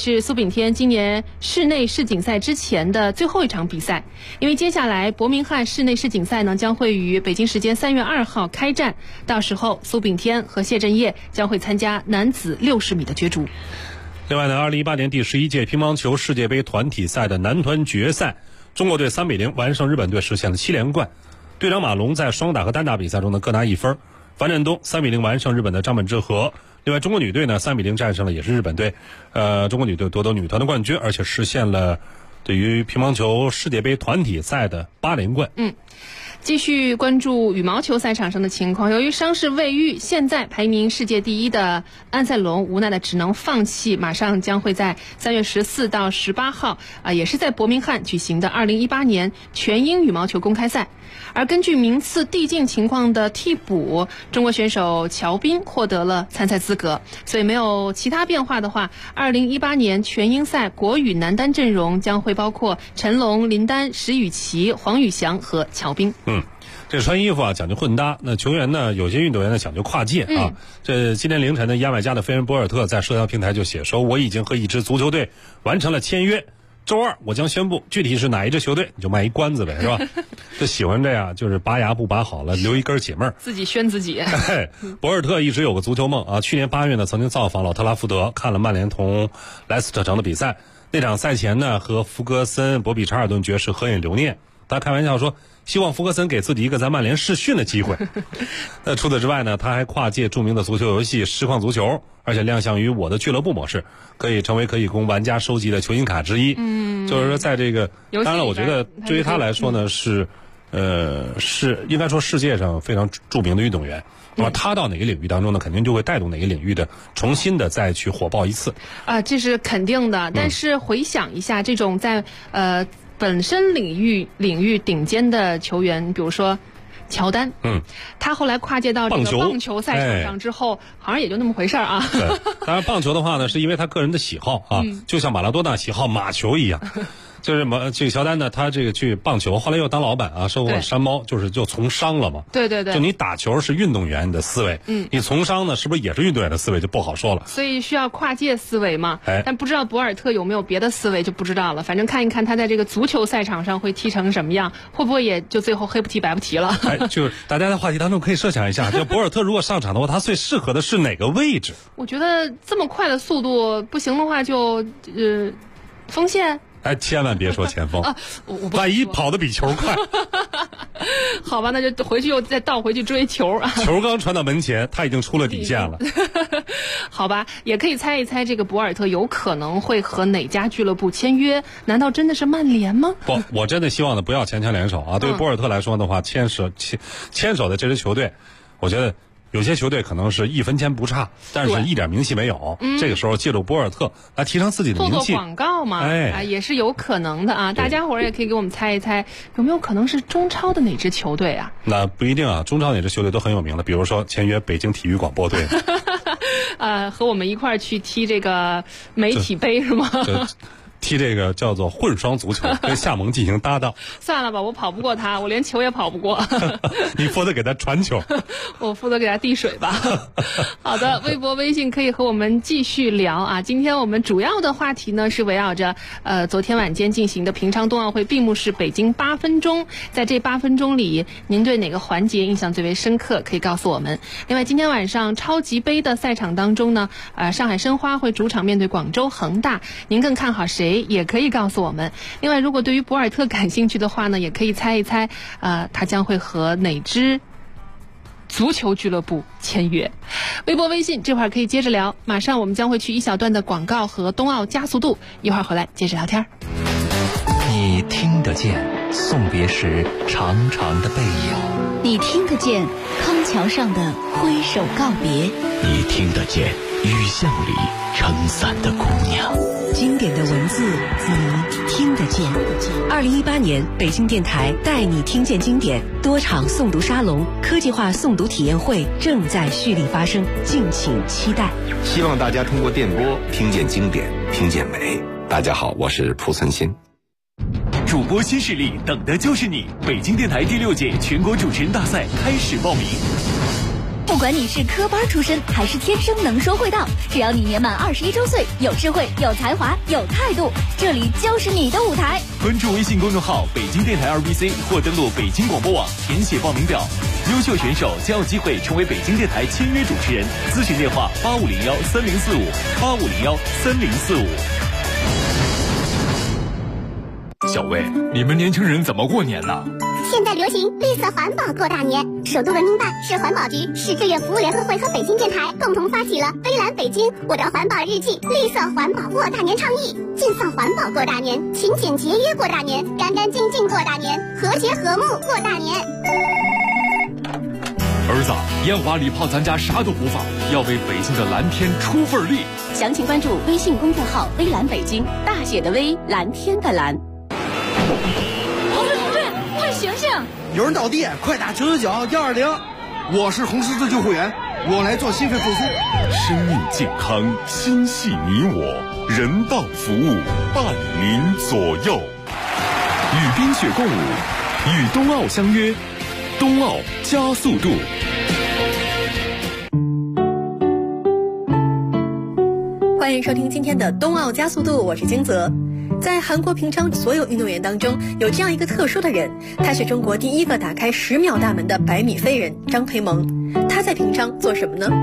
炳添今年室内世锦赛之前的最后一场比赛，因为接下来伯明翰室内世锦赛呢将会于北京时间3月2号开战，到时候苏炳添和谢震业将会参加男子60米的角逐。 另外呢，2018年第11届乒乓球世界杯团体赛的男团决赛，中国队3-0完胜日本队，实现了7连冠。队长马龙在双打和单打比赛中呢各拿1分，樊振东3-0完胜日本的张本智和。另外，中国女队呢3-0战胜了也是日本队，中国女队夺得女团的冠军，而且实现了对于乒乓球世界杯团体赛的8连冠。 继续关注羽毛球赛场上的情况，由于伤势未愈，现在排名世界第1的安塞龙无奈的只能放弃马上将会在3月14到18号也是在伯明翰举行的2018年全英羽毛球公开赛。而根据名次递进情况的替补，中国选手乔彬获得了参赛资格，所以没有其他变化的话，2018年全英赛国羽男单阵容将会包括陈龙、林丹、石宇奇、黄宇翔和乔彬。 这穿衣服啊讲究混搭，那球员呢，有些运动员呢讲究跨界啊。这今天凌晨的牙买加的费恩博尔特在社交平台就写说，我已经和一支足球队完成了签约，周二我将宣布具体是哪一支球队，你就卖一关子呗，是吧？就喜欢这样，就是拔牙不拔好了，留一根解闷儿， 自己宣自己。 博尔特一直有个足球梦啊，去年8月呢曾经造访老特拉福德，看了曼联同莱斯特城的比赛。那场赛前呢，和福格森、博比查尔顿爵士合影留念。他开玩笑说，希望福格森给自己一个在曼联试训的机会。除此之外呢，他还跨界著名的足球游戏实况足球，而且亮相于我的俱乐部模式，可以成为可以供玩家收集的球星卡之一。就是说在这个，当然了，我觉得对于他来说呢，是应该说世界上非常著名的运动员。那么他到哪个领域当中呢，肯定就会带动哪个领域的重新的再去火爆一次。 这是肯定的。但是回想一下，这种在本身领域顶尖的球员，比如说乔丹，他后来跨界到这个棒球赛场上之后，好像也就那么回事啊。 对，当然棒球的话呢，是因为他个人的喜好啊，就像马拉多纳喜好马球一样。就是这个乔丹呢，他这个去棒球，后来又当老板啊，收购山猫，就从商了嘛。 对。 就你打球是运动员的思维，你从商呢，是不是也是运动员的思维，就不好说了。 所以需要跨界思维嘛。但不知道博尔特有没有别的思维就不知道了。反正看一看他在这个足球赛场上会踢成什么样，会不会也就最后黑不提白不提了。 就是大家在话题当中可以设想一下，就博尔特如果上场的话，他最适合的是哪个位置？ 我觉得这么快的速度不行的话就锋线。 千万别说前锋万一跑得比球快。 好吧，那就回去又再倒回去追球。 球刚传到门前，他已经出了底线了。 好吧，也可以猜一猜这个博尔特有可能会和哪家俱乐部签约？难道真的是曼联吗？ 不，我真的希望呢不要强联手啊。对于博尔特来说的话，牵手的这支球队，我觉得有些球队可能是1分钱不差，但是一点名气没有。这个时候借助博尔特来提升自己的名气， 做广告嘛，也是有可能的啊。大家伙儿也可以给我们猜一猜，有没有可能是中超的哪支球队啊？ 那不一定啊，中超哪支球队都很有名的，比如说签约北京体育广播队。 和我们一块儿去踢这个媒体杯是吗？ 踢这个叫做混双足球，跟夏蒙进行搭档。 算了吧，我跑不过他，我连球也跑不过。 你负责给他传球， 我负责给他递水吧。好的，微博、微信可以和我们继续聊啊。今天我们主要的话题呢是围绕着昨天晚间进行的平昌冬奥会闭幕式北京8分钟，在这8分钟里，您对哪个环节印象最为深刻？可以告诉我们。另外，今天晚上超级杯的赛场当中呢，上海申花会主场面对广州恒大，您更看好谁？也可以告诉我们。另外，如果对于博尔特感兴趣的话呢，也可以猜一猜，他将会和哪支足球俱乐部签约。微博、微信这会儿可以接着聊。马上我们将会去一小段的广告和冬奥加速度，一会儿回来接着聊天。 你听得见送别时长长的背影， 你听得见康桥上的挥手告别， 你听得见雨巷里撑伞的姑娘。 经典的文字你听得见。2018年北京电台带你听见经典多场诵读沙龙、科技化诵读体验会正在蓄力发生，敬请期待。 希望大家通过电波听见经典，听见美。大家好，我是蒲存昕。 主播新势力，等的就是你！北京电台第6届全国主持人大赛开始报名。 不管你是科班出身还是天生能说会道，只要你年满21周岁，有智慧、有才华、有态度，这里就是你的舞台。 关注微信公众号北京电台 RBC 或登录北京广播网填写报名表，优秀选手将有机会成为北京电台签约主持人。咨询电话85013045，85013045。小魏，你们年轻人怎么过年呢？ 现在流行绿色环保过大年，首都人民办、市环保局、市志愿服务联合会和北京电台共同发起了“微蓝北京我的环保日记”绿色环保过大年倡议，尽放环保过大年，勤俭节约过大年，干干净净过大年，和谐和睦过大年。 儿子，烟花礼炮咱家啥都不放，要为北京的蓝天出份力。 详情关注微信公众号“微蓝北京”，大写的微，蓝天的蓝。 快醒醒！ 有人倒地，快打999 120。我是红十字救护员，我来做心肺复苏。 生命健康，心系你我，人道服务伴您左右。与冰雪共舞，与冬奥相约，冬奥加速度。 欢迎收听今天的冬奥加速度，我是金泽。在韩国平昌所有运动员当中，有这样一个特殊的人，他是中国第一个打开10秒大门的100米飞人张培萌。他在平昌做什么呢？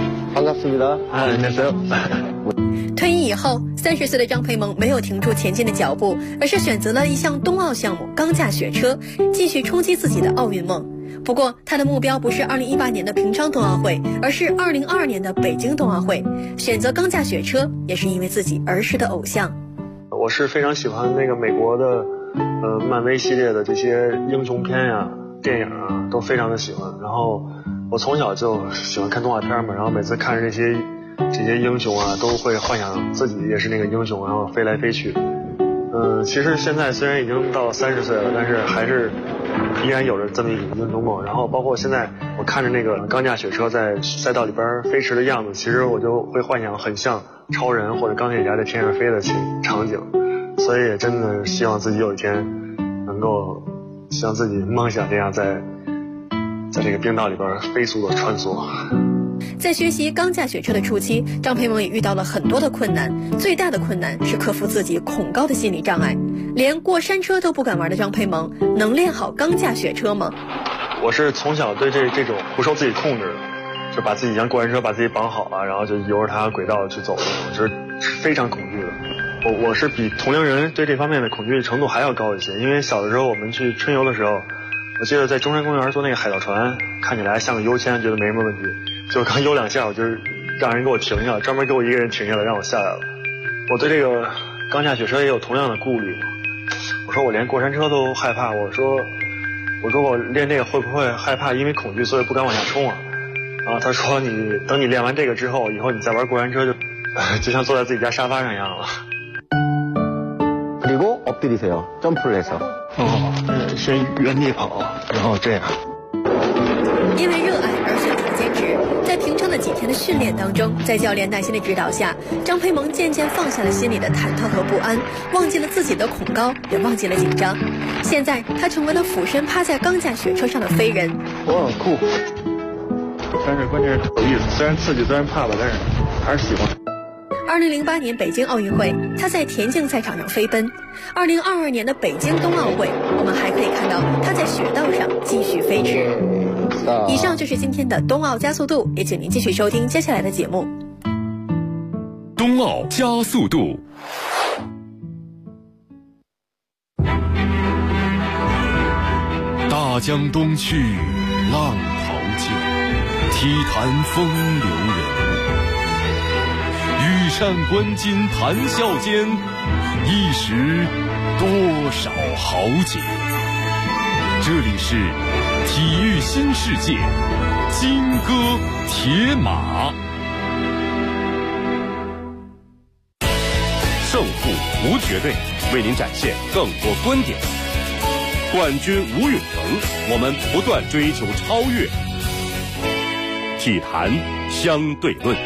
반갑습니다. 안녕하세요. 退役以后，30岁的张培萌没有停住前进的脚步，而是选择了一项冬奥项目钢架雪车，继续冲击自己的奥运梦。不过，他的目标不是2018年的平昌冬奥会，而是2022年的北京冬奥会。选择钢架雪车，也是因为自己儿时的偶像。 我是非常喜欢那个美国的漫威系列的这些英雄片呀、电影啊，都非常的喜欢。然后我从小就喜欢看动画片嘛，然后每次看着这些英雄啊，都会幻想自己也是那个英雄，然后飞来飞去。其实现在虽然已经到30岁了，但是还是依然有着这么一种英雄梦。然后包括现在我看着那个钢架雪车在赛道里边飞驰的样子，其实我就会幻想很像超人或者钢铁侠在天上飞的场景。所以也真的希望自己有一天能够像自己梦想这样在这个冰道里边飞速的穿梭。 在学习钢架雪车的初期，张培萌也遇到了很多的困难，最大的困难是克服自己恐高的心理障碍。连过山车都不敢玩的张培萌，能练好钢架雪车吗？ 我是从小对这种不受自己控制的，就把自己像过山车把自己绑好了，然后就由着它轨道去走，我是非常恐惧的。我是比同龄人对这方面的恐惧程度还要高一些，因为小的时候我们去春游的时候，我记得在中山公园坐那个海盗船，看起来像个优签，觉得没什么问题，就刚游2下，我就是让人给我停下了，专门给我一个人停下来让我下来了。我对这个钢架雪车也有同样的顾虑，我说我连过山车都害怕，我说我练这个会不会害怕因为恐惧所以不敢往下冲啊？然后他说等你练完这个之后，以后你再玩过山车就像坐在自己家沙发上一样了。 그리고 엎드리세요. 점프를 해서. 先原地跑，然后这样。 因为热爱而选择坚持，在平昌的几天的训练当中，在教练耐心的指导下，张培萌渐渐放下了心里的忐忑和不安，忘记了自己的恐高，也忘记了紧张。现在他成为了俯身趴在钢架雪车上的飞人。 哇，酷！但是关键是有意思，虽然刺激，虽然怕吧，但是还是喜欢。 2008年北京奥运会，他在田径赛场上飞奔。2022年的北京冬奥会，我们还可以看到他在雪道上继续飞驰。以上就是今天的冬奥加速度，也请您继续收听接下来的节目。 冬奥加速度。大江东去，浪淘尽，体坛风流人物。羽扇纶巾谈笑间，一时多少豪杰。这里是体育新世界，金戈铁马。胜负无绝对，为您展现更多观点。冠军无永恒，我们不断追求超越。体坛相对论。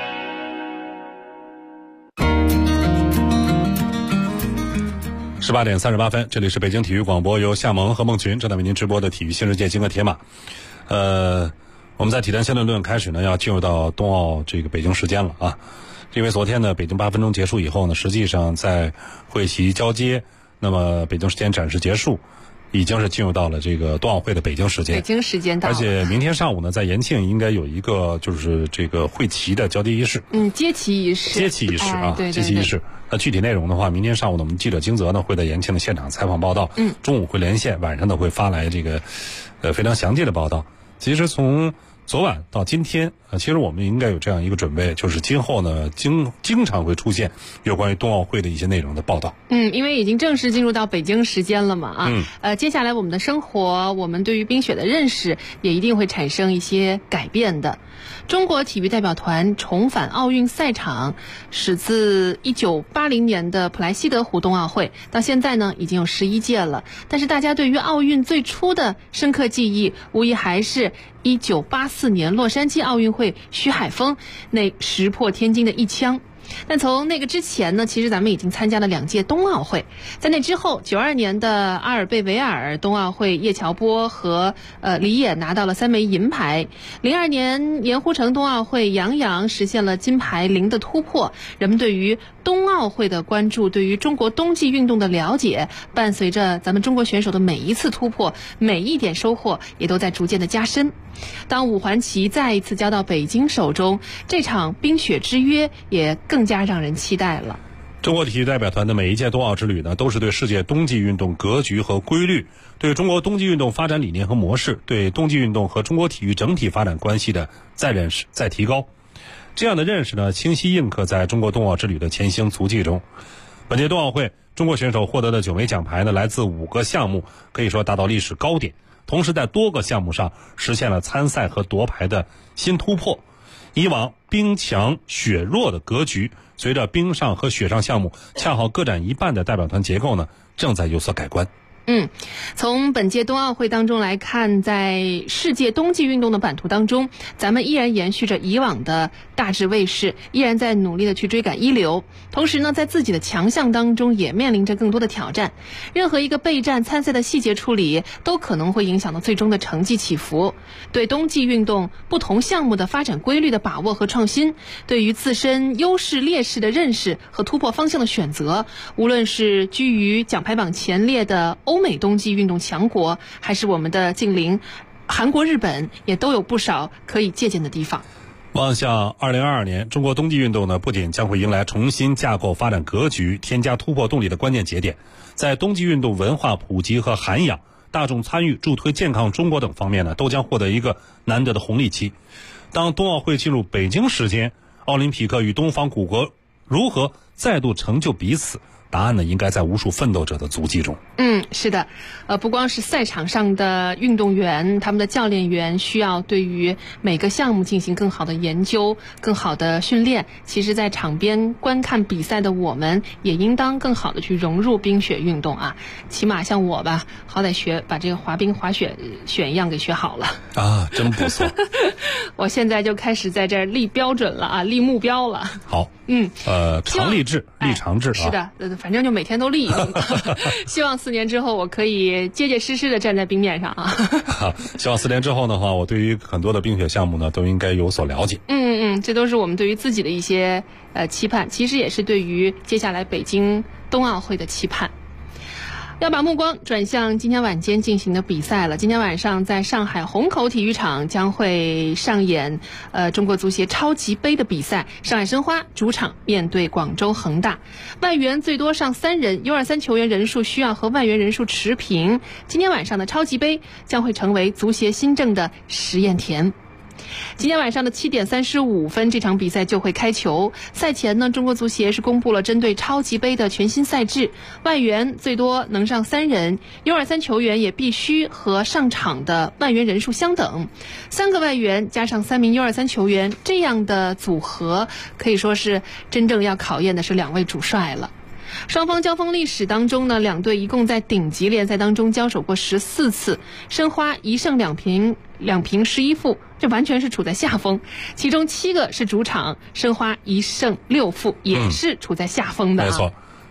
18点38分，这里是北京体育广播，由夏萌和孟群正在为您直播的体育新世界金戈铁马。 我们在体坛相对论开始呢，要进入到冬奥这个北京时间了啊。因为昨天呢，北京8分钟结束以后呢，实际上在会旗交接，那么北京时间展示结束，已经是进入到了这个冬奥会的北京时间。 北京时间到了。 而且明天上午呢，在延庆应该有一个就是这个会旗的交接仪式。 接旗仪式。接旗仪式啊，接旗仪式。那具体内容的话，明天上午呢，我们记者金泽呢会在延庆的现场采访报道。中午会连线，晚上呢会发来这个非常详细的报道。其实从昨晚到今天其实我们应该有这样一个准备，就是今后呢经常会出现有关于冬奥会的一些内容的报道。 因为已经正式进入到北京时间了嘛接下来我们的生活，我们对于冰雪的认识也一定会产生一些改变的。中国体育代表团重返奥运赛场，始自1980年的普莱西德湖冬奥会，到现在呢已经有11届了。但是大家对于奥运最初的深刻记忆，无疑还是1984年洛杉矶奥运会徐海峰那石破天惊的一枪。但从那个之前呢，其实咱们已经参加了2届冬奥会。在那之后，92年的阿尔贝维尔冬奥会，叶乔波和李野拿到了3枚银牌。02年盐湖城冬奥会，杨洋实现了金牌0的突破。人们对于冬奥会的关注，对于中国冬季运动的了解，伴随着咱们中国选手的每一次突破，每一点收获也都在逐渐的加深。当五环旗再一次交到北京手中，这场冰雪之约也更加让人期待了。 中国体育代表团的每一届冬奥之旅呢，都是对世界冬季运动格局和规律，对中国冬季运动发展理念和模式，对冬季运动和中国体育整体发展关系的再认识、再提高。这样的认识呢，清晰印刻在中国冬奥之旅的前行足迹中。本届冬奥会，中国选手获得的9枚奖牌呢，来自5个项目，可以说达到历史高点。同时在多个项目上实现了参赛和夺牌的新突破。以往冰强雪弱的格局，随着冰上和雪上项目恰好各占一半的代表团结构呢，正在有所改观。 从本届冬奥会当中来看，在世界冬季运动的版图当中，咱们依然延续着以往的大致位势，依然在努力的去追赶一流。同时呢，在自己的强项当中也面临着更多的挑战。任何一个备战参赛的细节处理，都可能会影响到最终的成绩起伏。对冬季运动不同项目的发展规律的把握和创新，对于自身优势劣势的认识和突破方向的选择，无论是居于奖牌榜前列的欧美冬季运动强国，还是我们的近邻韩国、日本，也都有不少可以借鉴的地方。 望向2022年，中国冬季运动呢，不仅将会迎来重新架构发展格局、添加突破动力的关键节点，在冬季运动文化普及和涵养、大众参与、助推健康中国等方面呢，都将获得一个难得的红利期。当冬奥会进入北京时间，奥林匹克与东方古国如何再度成就彼此？答案呢，应该在无数奋斗者的足迹中。 是的，不光是赛场上的运动员，他们的教练员需要对于每个项目进行更好的研究、更好的训练。其实，在场边观看比赛的我们，也应当更好的去融入冰雪运动啊。起码像我吧，好歹把这个滑冰、滑雪选样给学好了啊，真不错。 我现在就开始在这儿立标准了啊，立目标了。 好，常立志，立长志啊。 是的，反正就每天都立一个。希望4年之后我可以结结实实的站在冰面上啊。 希望4年之后的话，我对于很多的冰雪项目呢，都应该有所了解。 这都是我们对于自己的一些期盼，其实也是对于接下来北京冬奥会的期盼。要把目光转向今天晚间进行的比赛了。今天晚上在上海虹口体育场将会上演中国足协超级杯的比赛，上海申花主场面对广州恒大。外援最多上3人，U23球员人数需要和外援人数持平。今天晚上的超级杯将会成为足协新政的实验田。今天晚上的7点35分，这场比赛就会开球。赛前呢，中国足协是公布了针对超级杯的全新赛制，外援最多能上3人，U23球员也必须和上场的外援人数相等，3个外援加上3名U23球员，这样的组合可以说是真正要考验的是2位主帅了。双方交锋历史当中呢，两队一共在顶级联赛当中交手过14次，申花1胜2平11负，这完全是处在下风，其中7个是主场，申花1胜6负，也是处在下风的。 没错，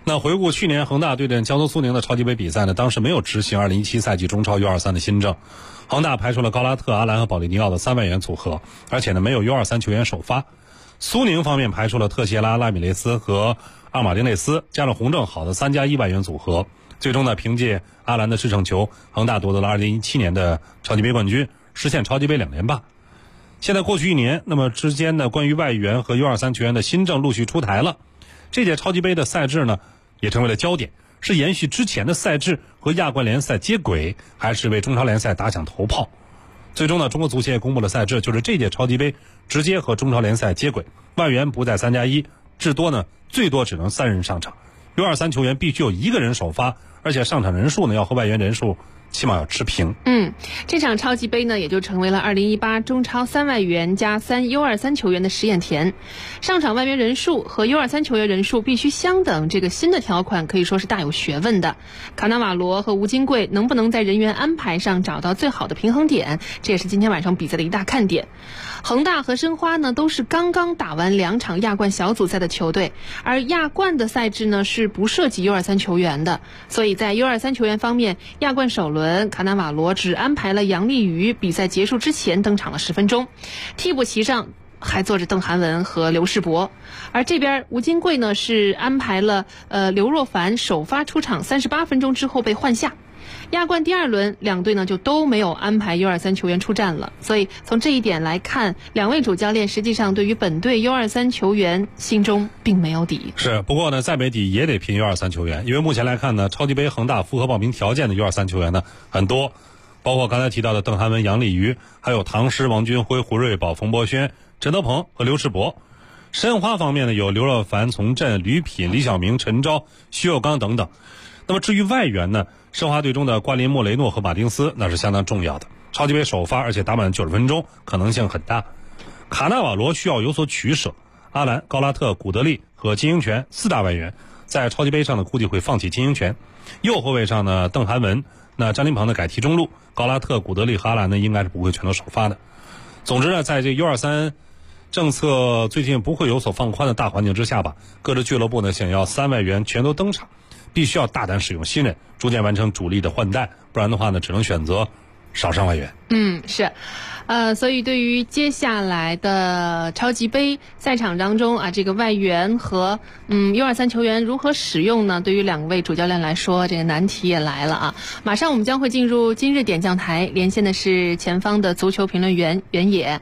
那回顾去年恒大对阵江苏苏宁的超级杯比赛呢，当时没有执行2017赛季中超 U23 的新政，恒大排除了高拉特、阿兰和保利尼奥的3外援组合，而且呢没有 U23 球员首发。苏宁方面排除了特谢拉、拉米雷斯和阿尔马丁内斯，加上洪正好的3+1外援组合。最终呢，凭借阿兰的制胜球，恒大夺得了2017年的超级杯冠军，实现超级杯2连霸。现在过去1年，那么之间呢，关于外援和 U23 球员的新政陆续出台了。这届超级杯的赛制呢，也成为了焦点，是延续之前的赛制和亚冠联赛接轨，还是为中超联赛打响头炮？最终呢，中国足协也公布了赛制，就是这届超级杯直接和中超联赛接轨，外援不在3+1，至多呢最多只能3人上场。U23 球员必须有1个人首发，而且上场人数呢要和外援人数起码要持平。 这场超级杯呢，也就成为了2018中超3外援加3 U23 球员的实验田。上场外援人数和 U23 球员人数必须相等，这个新的条款可以说是大有学问的。卡纳瓦罗和吴金贵能不能在人员安排上找到最好的平衡点，这也是今天晚上比赛的一大看点。恒大和申花呢，都是刚刚打完2场亚冠小组赛的球队，而亚冠的赛制呢是不涉及 U23 球员的，所以在 U23 球员方面，亚冠首轮卡纳瓦罗只安排了杨立瑜比赛结束之前登场了10分钟，替补席上还坐着邓涵文和刘世博，而这边吴金贵呢是安排了刘若凡首发出场38分钟之后被换下。亚冠第2轮两队呢就都没有安排 U23 球员出战了，所以从这一点来看，两位主教练实际上对于本队 U23 球员心中并没有底。 是，不过呢再没底也得拼 U23 球员，因为目前来看呢，超级杯恒大符合报名条件的 U23 球员呢很多，包括刚才提到的邓涵文、杨立瑜，还有唐诗、王军辉、胡瑞宝、冯博轩、陈德鹏和刘世博。申花方面呢有刘若凡从振、吕品、李晓明、陈钊、徐有刚等等。那么至于外援呢，申花队中的瓜林、莫雷诺和马丁斯那是相当重要的，超级杯首发，而且打满90分钟，可能性很大。卡纳瓦罗需要有所取舍，阿兰、高拉特、古德利和金英权4大外援，在超级杯上呢估计会放弃金英权。右后卫上呢，邓涵文，那张琳芃呢改踢中路，高拉特、古德利和阿兰呢应该是不会全都首发的。总之呢，在这 U23 政策最近不会有所放宽的大环境之下吧，各支俱乐部呢想要3外援全都登场，必须要大胆使用新人，逐渐完成主力的换代，不然的话呢，只能选择少上外援。 是，所以对于接下来的超级杯赛场当中啊，这个外援和U23 球员如何使用呢？对于2位主教练来说，这个难题也来了啊！马上我们将会进入今日点将台，连线的是前方的足球评论员袁野。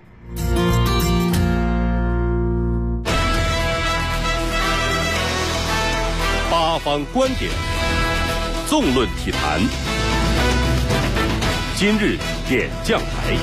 八方观点，纵论体坛。今日点将台。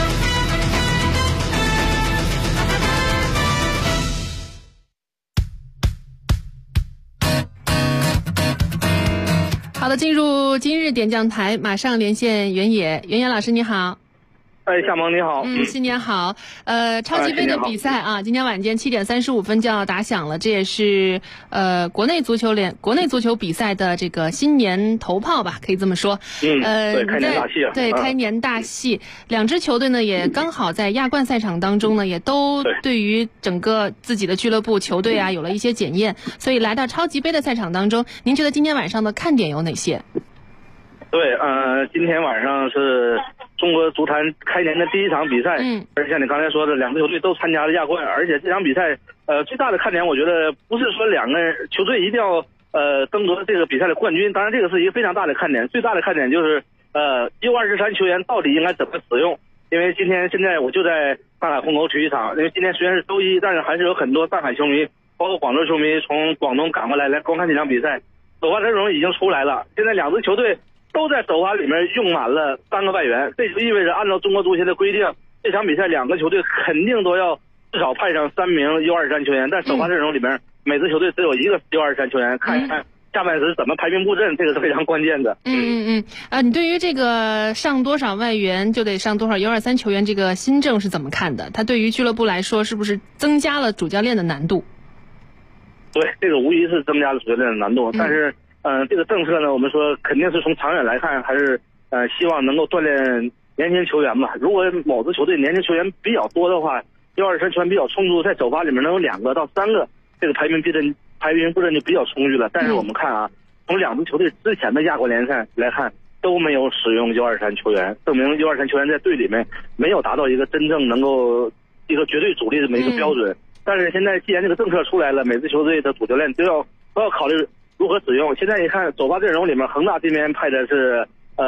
好的，进入今日点将台，马上连线袁野。袁野老师你好。 夏萌你好。 新年好。超级杯的比赛啊，今天晚间7点35分就要打响了，这也是国内足球比赛的这个新年头炮吧，可以这么说。 对，开年大戏啊。 对，开年大戏。2支球队呢也刚好在亚冠赛场当中呢，也都对于整个自己的俱乐部球队啊有了一些检验，所以来到超级杯的赛场当中，您觉得今天晚上的看点有哪些？ 对，今天晚上是中国足坛开年的第一场比赛，而且像你刚才说的，2支球队都参加了亚冠，而且这场比赛，最大的看点，我觉得不是说2个球队一定要争夺这个比赛的冠军，当然这个是一个非常大的看点，最大的看点就是U23 球员到底应该怎么使用，因为现在我就在上海虹口体育场，因为今天虽然是周一，但是还是有很多上海球迷，包括广州球迷从广东赶过来观看这场比赛，首发阵容已经出来了，现在2支球队都在首发里面用满了3个外援，这就意味着按照中国足协的规定，这场比赛2个球队肯定都要至少派上3名 U23 球员，但首发阵容里面每支球队只有1个 U23 球员，看一看下半时怎么排兵布阵，这个是非常关键的。 你对于这个上多少外援就得上多少 U23 球员这个新政是怎么看的？它对于俱乐部来说是不是增加了主教练的难度？ 对，这个无疑是增加了主教练的难度，但是这个政策呢，我们说肯定是从长远来看，还是希望能够锻炼年轻球员吧。如果某支球队年轻球员比较多的话，U23球员比较充足，在首发里面能有2个到3个这个排兵排兵布阵就比较充裕了。但是我们看啊，从两支球队之前的亚冠联赛来看，都没有使用U23球员，证明U23球员在队里面没有达到一个真正能够一个绝对主力的这么一个标准。但是现在既然这个政策出来了，每支球队的主教练都要考虑如何使用。现在你看首发阵容里面，恒大这边派的是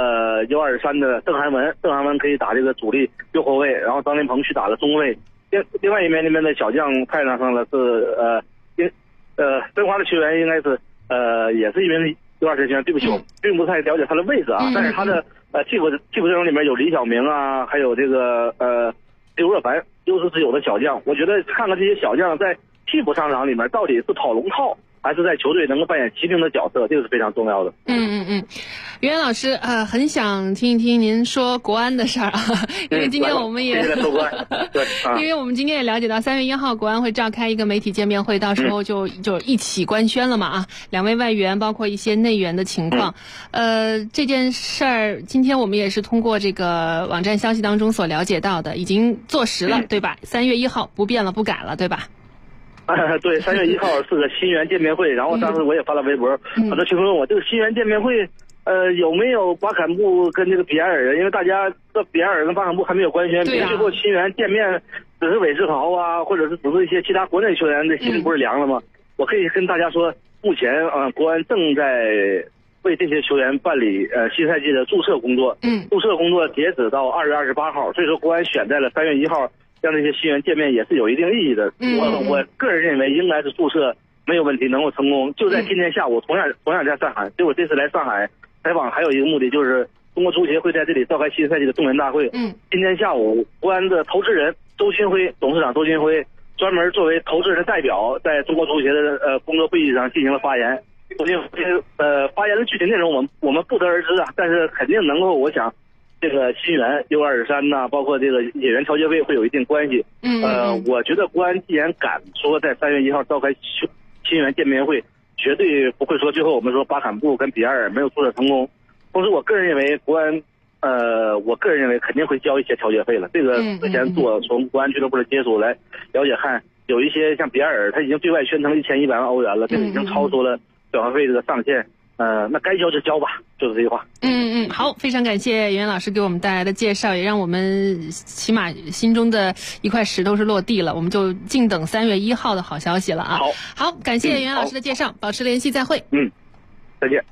U23的邓涵文可以打这个主力右后卫，然后张琳芃去打了中卫。另外一面那边的小将派上了是申花的球员，应该是也是一名U23球员。对不起，我并不太了解他的位置啊，但是他的替补阵容里面有李晓明啊，还有这个刘若凡，优势是有的小将。我觉得看看这些小将在替补上场里面到底是跑龙套，还是在球队能够扮演骑兵的角色，这个是非常重要的。 袁老师很想听一听您说国安的事儿啊，因为今天我们也因为我们今天也了解到3月1号国安会召开一个媒体见面会，到时候就一起官宣了嘛啊，2位外援包括一些内援的情况。这件事儿今天我们也是通过这个网站消息当中所了解到的，已经坐实了，对吧？3月1号不变了，不改了，对吧？ 对，3月1号是个新源见面会，然后当时我也发了微博，很多群众问我这个新源见面会，有没有巴坎布跟这个比埃尔？因为大家这比埃尔跟巴坎布还没有官宣，最后新源见面只是韦世豪啊，或者是只是一些其他国内球员的心不是凉了吗？我可以跟大家说，目前国安正在为这些球员办理新赛季的注册工作，注册工作截止到2月28号，所以说国安选在了3月1号。让这些新员见面也是有一定意义的。我个人认为应该是注册没有问题，能够成功。就在今天下午，同样在上海。结果这次来上海采访还有一个目的，就是中国足协会在这里召开新赛季的动员大会。今天下午，国安的投资人周新辉董事长周新辉专门作为投资人的代表，在中国足协的工作会议上进行了发言。周新辉发言的具体内容我们不得而知啊，但是肯定能够，我想。这个新源 U23 呐，包括这个演员调节费会有一定关系。我觉得国安既然敢说在3月1号召开新源见面会，绝对不会说最后我们说巴坎布跟比埃尔没有注册成功。同时，我个人认为国安，肯定会交一些调节费了。这个之前从国安俱乐部的接触来了解看，有一些像比埃尔，他已经对外宣称1100万欧元了，这个已经超出了转会费这个上限。那该交就交吧，就是这句话。 好，非常感谢袁老师给我们带来的介绍，也让我们起码心中的一块石头是落地了，我们就静等3月1号的好消息了啊。好，感谢袁老师的介绍，保持联系，再会。 再见。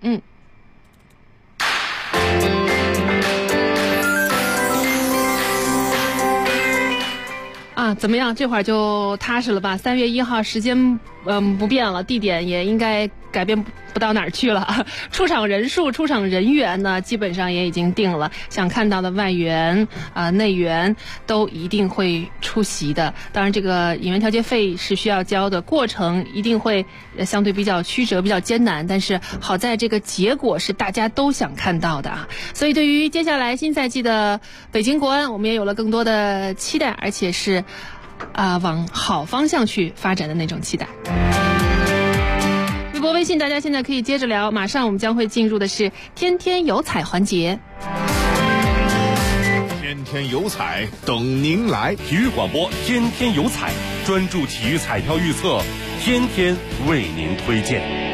怎么样？这会儿就踏实了吧？3月1号时间不变了，地点也应该改变不到哪儿去了。出场人数、出场人员呢，基本上也已经定了。想看到的外援内援都一定会出席的。当然，这个演员调节费是需要交的，过程一定会相对比较曲折、比较艰难。但是好在这个结果是大家都想看到的啊。所以对于接下来新赛季的北京国安，我们也有了更多的期待，而且是往好方向去发展的那种期待。微博、微信，大家现在可以接着聊。马上我们将会进入的是天天有彩环节。 天天有彩等您来，体育广播天天有彩，专注体育彩票预测，天天为您推荐。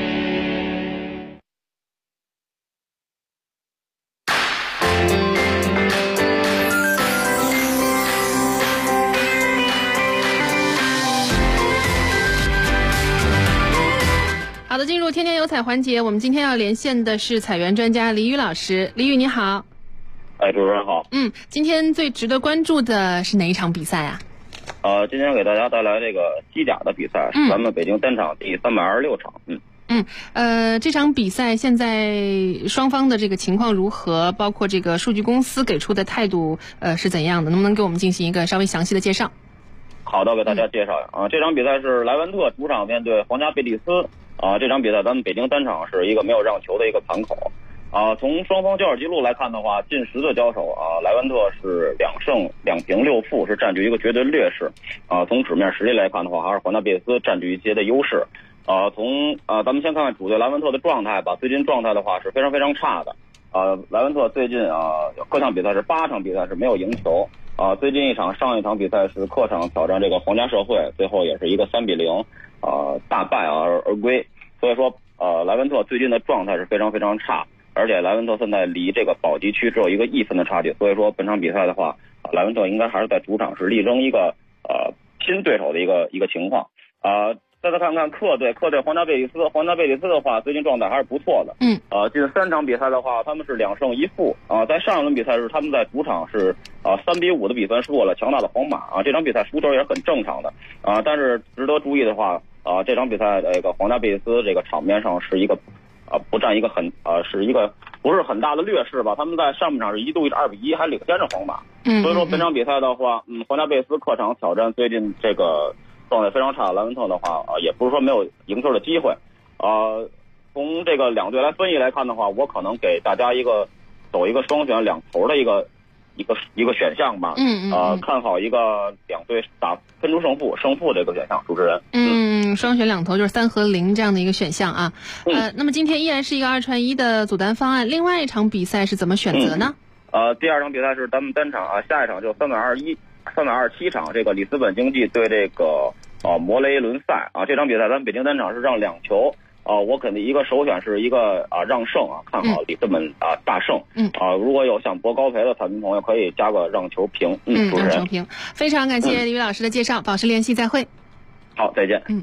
好的，进入天天有彩环节，我们今天要连线的是彩员专家李宇老师。李宇你好。 主持人好。 今天最值得关注的是哪一场比赛啊？ 今天给大家带来这个西甲的比赛，是咱们北京单场第326场。 这场比赛现在双方的这个情况如何？包括这个数据公司给出的态度是怎样的？能不能给我们进行一个稍微详细的介绍？ 好的，给大家介绍这场比赛是莱万特主场面对皇家贝蒂斯。这场比赛咱们北京单场是一个没有让球的一个盘口。从双方交手记录来看的话，近10次交手莱万特是2胜2平6负，是占据一个绝对劣势。从纸面实力来看的话，还是皇家贝蒂斯占据一些的优势。咱们先看看主队莱万特的状态吧。最近状态的话是非常非常差的。莱万特最近各项比赛是8场比赛是没有赢球。 最近上一场比赛是客场挑战这个皇家社会，最后也是一个3-0，大败而归。所以说，莱文特最近的状态是非常非常差，而且莱文特现在离这个保级区只有1个1分的差距。所以说本场比赛的话，莱文特应该还是在主场是力争一个拼对手的一个情况。再看看客队皇家贝里斯的话，最近状态还是不错的。近3场比赛的话，他们是2胜1负。在上一轮比赛时，他们在主场是3-5的比分输了强大的皇马。这场比赛输球也是很正常的。但是值得注意的话，这场比赛这个皇家贝里斯这个场面上是一个不占一个是一个不是很大的劣势吧。他们在上半场是一度2-1还领先着皇马。所以说本场比赛的话，皇家贝里斯客场挑战最近这个状态非常差的莱文特的话，也不是说没有赢球的机会。从这个两队来分析来看的话，我可能给大家走一个双选2头的一个选项吧。看好一个2队分出胜负这个选项，主持人。 双选2头就是3和0这样的一个选项啊。那么今天依然是一个2串1的组单方案，另外一场比赛是怎么选择呢？ 第2场比赛是咱们单场下一场就327场，这个里斯本竞技对这个摩雷伦赛这场比赛咱们北京单场是让2球。我肯定一个首选是一个让胜看好里斯本大胜。如果有想博高赔的彩民朋友可以加个让球平。主持人。 让球平，非常感谢李宇老师的介绍，保持联系，再会。 好，再见。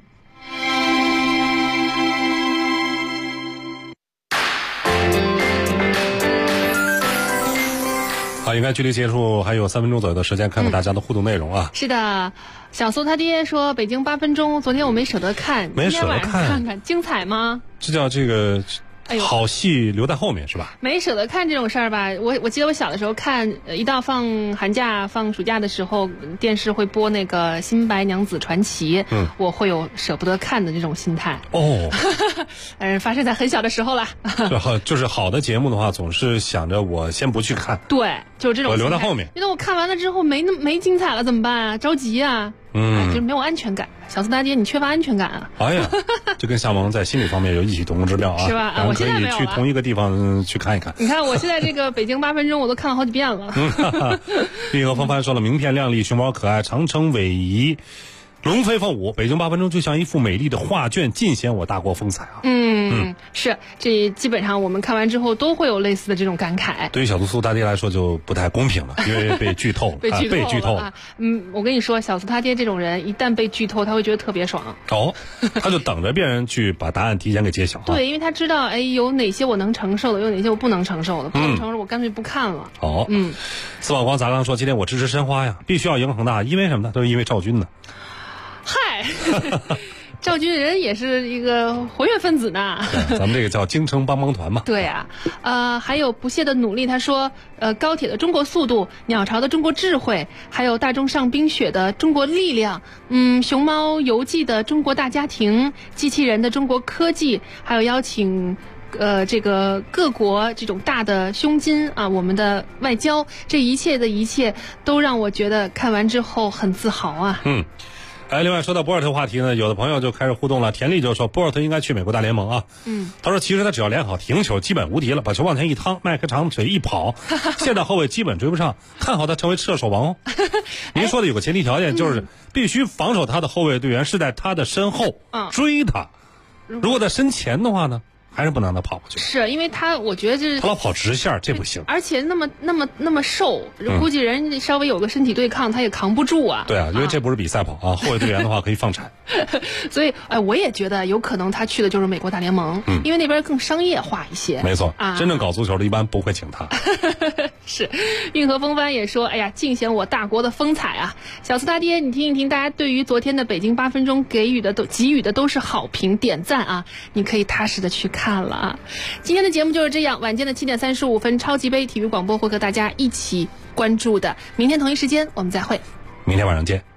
好，应该距离结束还有3分钟左右的时间，看看大家的互动内容啊。 是的，小苏他爹说北京8分钟，昨天我没舍得看， 没舍得看， 今天晚上看看精彩吗？ 这叫这个好戏留在后面是吧？ 没舍得看这种事儿吧，我记得我小的时候看，一到放寒假放暑假的时候，电视会播那个《新白娘子传奇》，我会有舍不得看的这种心态。发生在很小的时候了。 就是好的节目的话，总是想着我先不去看。 对，就是这种心态。 我留在后面。 因为我看完了之后没精彩了怎么办啊？着急啊。就是没有安全感。小苏大爹，你缺乏安全感啊！ 哎呀，就跟夏萌在心理方面有异曲同工之妙啊！ 是吧？我现在没有了。 可以去同一个地方去看一看。 你看，我现在这个北京8分钟我都看了好几遍了。 玉和风帆说了，名片亮丽，熊猫可爱，长城逶迤，龙飞凤舞，北京8分钟就像一幅美丽的画卷，尽显我大国风采啊！ 是，这基本上我们看完之后都会有类似的这种感慨。 对于小苏大爹来说就不太公平了，因为被剧透，被剧透了。 我跟你说，小苏他爹这种人一旦被剧透，他会觉得特别爽。 他就等着别人去把答案提前给揭晓。 对，因为他知道，有哪些我能承受的，有哪些我不能承受的，不能承受我干脆不看了。 司马光砸缸说，今天我支持申花呀，必须要赢恒大，因为什么呢？都是因为赵军呢。 嗨。赵军人也是一个活跃分子呢。 咱们这个叫京城帮帮团嘛。 对啊，还有不懈的努力。他说，高铁的中国速度，鸟巢的中国智慧，还有大众上冰雪的中国力量，熊猫游记的中国大家庭，机器人的中国科技，还有邀请。这个各国这种大的胸襟啊，我们的外交，这一切的一切都让我觉得看完之后很自豪啊。 另外说到博尔特话题呢，有的朋友就开始互动了。田丽就说博尔特应该去美国大联盟啊。他说其实他只要练好停球，基本无敌了，把球往前一趟，迈开长腿一跑，现代后卫基本追不上，看好他成为射手王哦。您说的有个前提条件，就是必须防守他的后卫队员是在他的身后追他，如果在身前的话呢，还是不能让他跑过去。 是因为我觉得他老跑直线，这不行。 而且那么瘦，估计人稍微有个身体对抗，他也扛不住啊。 对啊，因为这不是比赛跑啊，后卫队员的话可以放铲。 所以我也觉得有可能他去的就是美国大联盟，因为那边更商业化一些。 没错，真正搞足球的一般不会请他。 是，运河风帆也说，哎呀，尽显我大国的风采啊！小苏大爹，你听一听，大家对于昨天的北京8分钟给予的都是好评点赞啊！你可以踏实的去看了啊！今天的节目就是这样，晚间的7点35分，超级杯体育广播会和大家一起关注的。明天同一时间我们再会， 明天晚上见。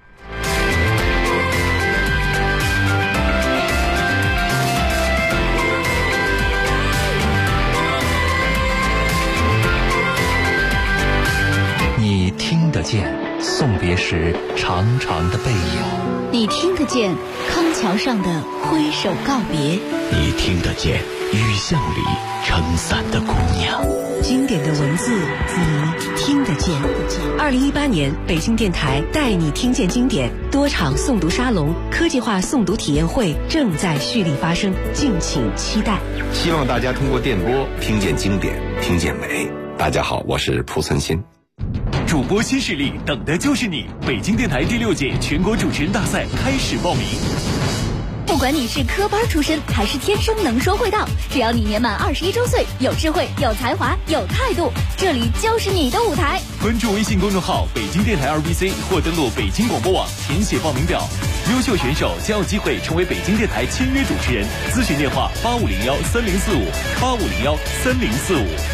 你听得见送别时长长的背影， 你听得见康桥上的挥手告别， 你听得见雨巷里撑伞的姑娘。 经典的文字你听得见。2018年，北京电台带你听见经典多场诵读沙龙、科技化诵读体验会正在蓄力发生，敬请期待。 希望大家通过电波听见经典，听见美。大家好，我是蒲存昕。 主播新势力，等的就是你！北京电台第6届全国主持人大赛开始报名。 不管你是科班出身还是天生能说会道，只要你年满21周岁，有智慧、有才华、有态度，这里就是你的舞台。 关注微信公众号北京电台2BC 或登录北京广播网填写报名表，优秀选手将有机会成为北京电台签约主持人。咨询电话85013045，85013045。